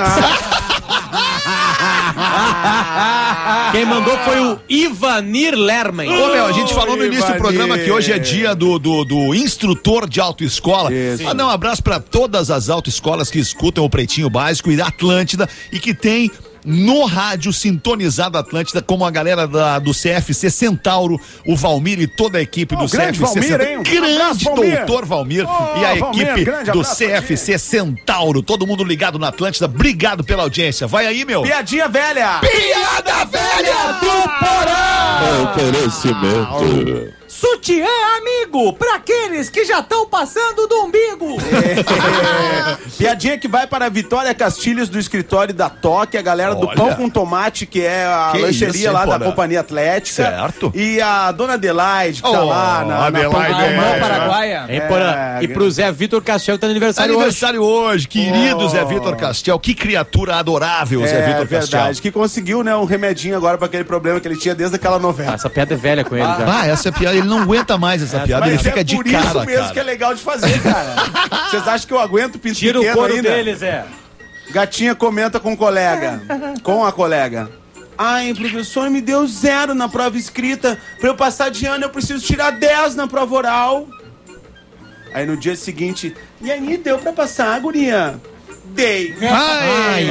Quem mandou foi o Ivanir Lerman. Ô, meu, a gente falou no início do programa que hoje é dia do, do, do instrutor de autoescola. Isso. Mandar um abraço pra todas as autoescolas que escutam o Pretinho Básico e da Atlântida e que tem no rádio sintonizado Atlântida, como a galera da, do C F C Centauro, o Valmir e toda a equipe Oh, do grande C F C Valmir, Centauro. hein? Um Grande abraço, Valmir. doutor Valmir Oh, e a Valmir, equipe grande do abraço C F C Centauro. Todo mundo ligado na Atlântida. Obrigado pela audiência. Vai aí, meu. Piadinha velha. Piada velha do Porão. Oferecimento. Sutiã amigo, pra aqueles que já estão passando do umbigo. É. Piadinha que vai para a Vitória Castilhos do escritório da Toque, a galera do Olha. Pão com Tomate, que é a Que lancheria isso, hein, lá da Porã? Companhia Atlética. Certo. E a dona Adelaide, que tá Oh, lá na, na Adelaide, Pão com é. Tomate. Paraguaia. Hein, Porã? E pro Zé Vitor Castel que tá no aniversário, Aniversário hoje, querido Oh. Zé Vitor Castel. Que criatura adorável, Zé É Vitor Castel. verdade, que conseguiu, né, um remedinho agora pra aquele problema que ele tinha desde aquela hoje. novela. Essa piada é velha com ele já. Ah, essa piada, ele não aguenta mais essa piada, ele Mas fica é de por cara, isso mesmo cara. que é legal de fazer, cara. Vocês acham que eu aguento pinto Tira o pequeno couro ainda? dele, Zé. Gatinha comenta com o colega, com a colega. Ai, o professor me deu zero na prova escrita. Pra eu passar de ano, eu preciso tirar dez na prova oral. Aí no dia seguinte, e aí, deu pra passar, guria? Dei. Ai,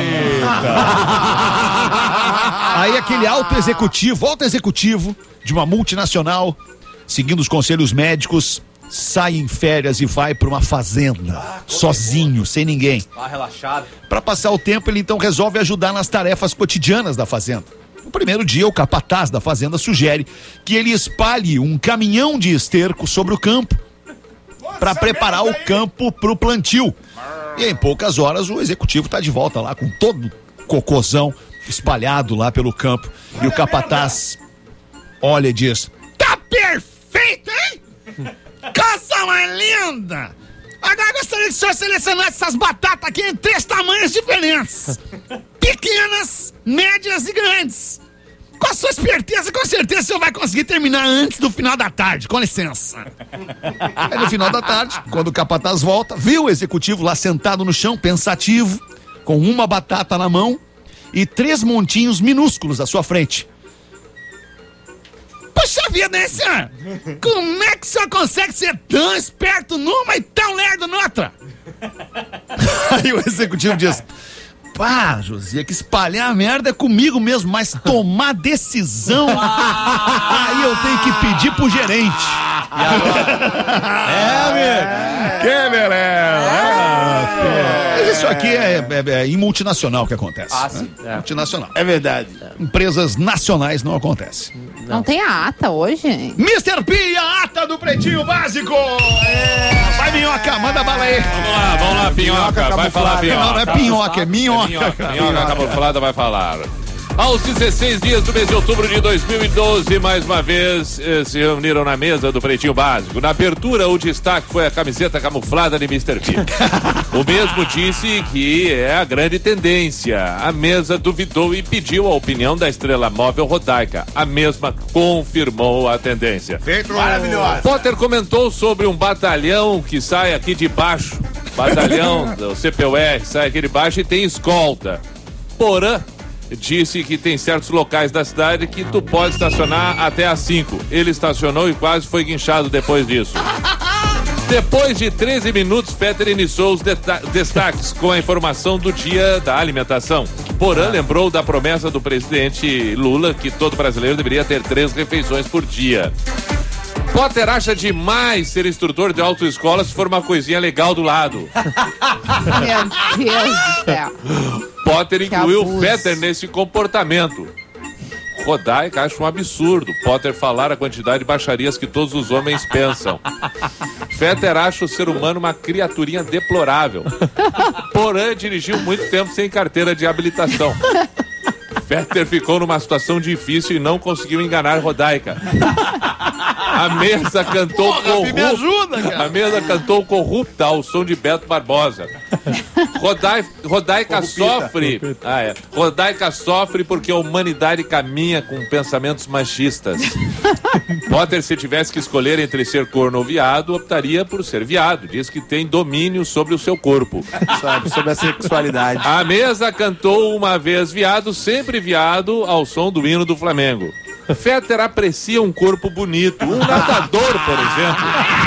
Aí aquele alto executivo, alto executivo de uma multinacional, seguindo os conselhos médicos, sai em férias e vai para uma fazenda, sozinho, sem ninguém. Ah, relaxado. Para passar o tempo, ele então resolve ajudar nas tarefas cotidianas da fazenda. No primeiro dia, o capataz da fazenda sugere que ele espalhe um caminhão de esterco sobre o campo para preparar o campo para o plantio. E em poucas horas o executivo está de volta lá com todo o cocôzão espalhado lá pelo campo. E o capataz olha e diz: tá perfeito, hein? Coisa mais linda! Agora gostaria que o senhor selecionasse essas batatas aqui em três tamanhos diferentes: pequenas, médias e grandes. Com a sua esperteza, com certeza o senhor vai conseguir terminar antes do final da tarde. Com licença. Aí no final da tarde, quando o capataz volta, viu o executivo lá sentado no chão, pensativo, com uma batata na mão e três montinhos minúsculos à sua frente. Puxa vida, hein, senhor? Como é que o senhor consegue ser tão esperto numa e tão lerdo noutra? Aí o executivo diz: pá, Josia, que espalhar a merda é comigo mesmo, mas tomar decisão, aí eu tenho que pedir pro gerente. É, amigo. Que beleza. Mas isso aqui é, é, é em multinacional que acontece. Ah, sim. Né? É. Multinacional. É verdade. Empresas nacionais não acontece. Não. Não tem a ata hoje? mister P, a ata do Pretinho Básico. É. Vai, Minhoca, manda bala aí. Vamos lá, vamos lá, Pinhoca. Vai falar, Pinhoca. Não, não é Pinhoca, é Minhoca. Minhoca, Minhoca camuflada vai falar. Aos dezesseis dias do mês de outubro de dois mil e doze, mais uma vez, eh, se reuniram na mesa do Pretinho Básico. Na abertura, o destaque foi a camiseta camuflada de mister P. O mesmo disse que é a grande tendência. A mesa duvidou e pediu a opinião da estrela móvel Rodaica. A mesma confirmou a tendência. Maravilhoso. Potter comentou sobre um batalhão que sai aqui de baixo. Batalhão do C P U R sai aqui de baixo e tem escolta. Porã disse que tem certos locais da cidade que tu pode estacionar até às cinco. Ele estacionou e quase foi guinchado depois disso. Depois de treze minutos, Fetter iniciou os deta- destaques com a informação do dia da alimentação. Porã lembrou da promessa do presidente Lula que todo brasileiro deveria ter três refeições por dia. Potter acha demais ser instrutor de autoescola se for uma coisinha legal do lado. Meu Deus do céu. Potter Que incluiu abuso. Fetter nesse comportamento. Rodaica acha um absurdo Potter falar a quantidade de baixarias que todos os homens pensam. Fetter acha o ser humano uma criaturinha deplorável. Porã dirigiu muito tempo sem carteira de habilitação. Fetter ficou numa situação difícil e não conseguiu enganar Rodaica. A mesa cantou Porra, me ajuda, cara. A mesa cantou corrupta ao som de Beto Barbosa. Rodai, Rodaica sofre. Ah, é. Rodaica sofre porque a humanidade caminha com pensamentos machistas. Potter, se tivesse que escolher entre ser corno ou viado, optaria por ser viado. Diz que tem domínio sobre o seu corpo. Sabe, sobre a sexualidade. A mesa cantou uma vez viado, sempre viado, ao som do hino do Flamengo. Fetter aprecia um corpo bonito, um nadador, por exemplo.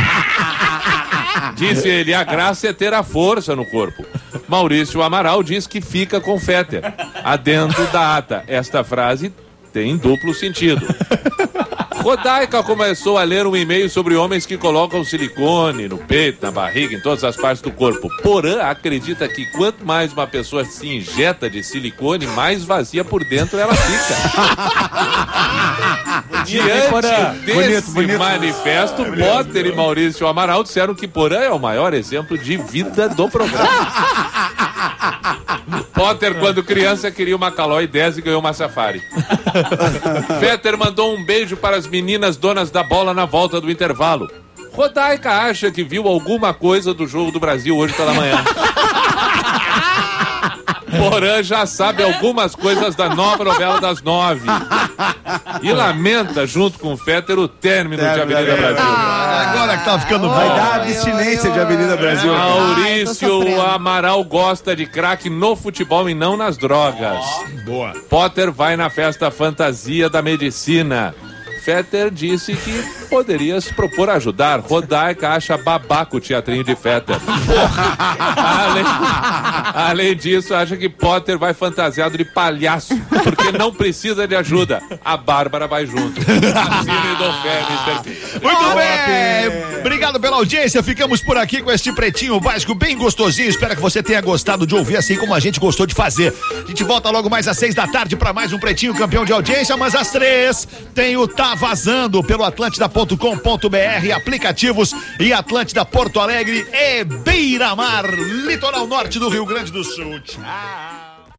Disse ele, a graça é ter a força no corpo. Maurício Amaral diz que fica com Fetter. Adendo da ata. Esta frase tem duplo sentido. Rodaica começou a ler um e-mail sobre homens que colocam silicone no peito, na barriga, em todas as partes do corpo. Porã acredita que quanto mais uma pessoa se injeta de silicone, mais vazia por dentro ela fica. Diante desse Bonito, bonito. manifesto, Potter e Maurício Amaral disseram que Porã é o maior exemplo de vida do programa. Potter, quando criança, queria uma Calói dez e ganhou uma Safari. Fetter mandou um beijo para as meninas donas da bola na volta do intervalo. Rodaica acha que viu alguma coisa do jogo do Brasil hoje pela manhã. Porã já sabe algumas coisas da nova novela das nove. E lamenta, junto com o Fetter, o término de Avenida Brasil. Ah, agora que tá ficando Vai bom. dar abstinência de Avenida Brasil. Ai, tô Maurício sofrendo. Amaral gosta de craque no futebol e não nas drogas. Boa. Potter vai na festa fantasia da medicina. Fetter disse que poderia se propor a ajudar. Rodaica acha babaca o teatrinho de Fetter. além, além disso, acha que Potter vai fantasiado de palhaço, porque não precisa de ajuda. A Bárbara vai junto. Assina e dou fé, mister P. Muito bem, obrigado pela audiência, ficamos por aqui com este Pretinho Básico bem gostosinho, espero que você tenha gostado de ouvir assim como a gente gostou de fazer. A gente volta logo mais às seis da tarde para mais um Pretinho campeão de audiência, mas às três tem o Tá Vazando pelo atlântida ponto com ponto br, aplicativos e Atlântida Porto Alegre e Beira-Mar, litoral norte do Rio Grande do Sul. Tchau.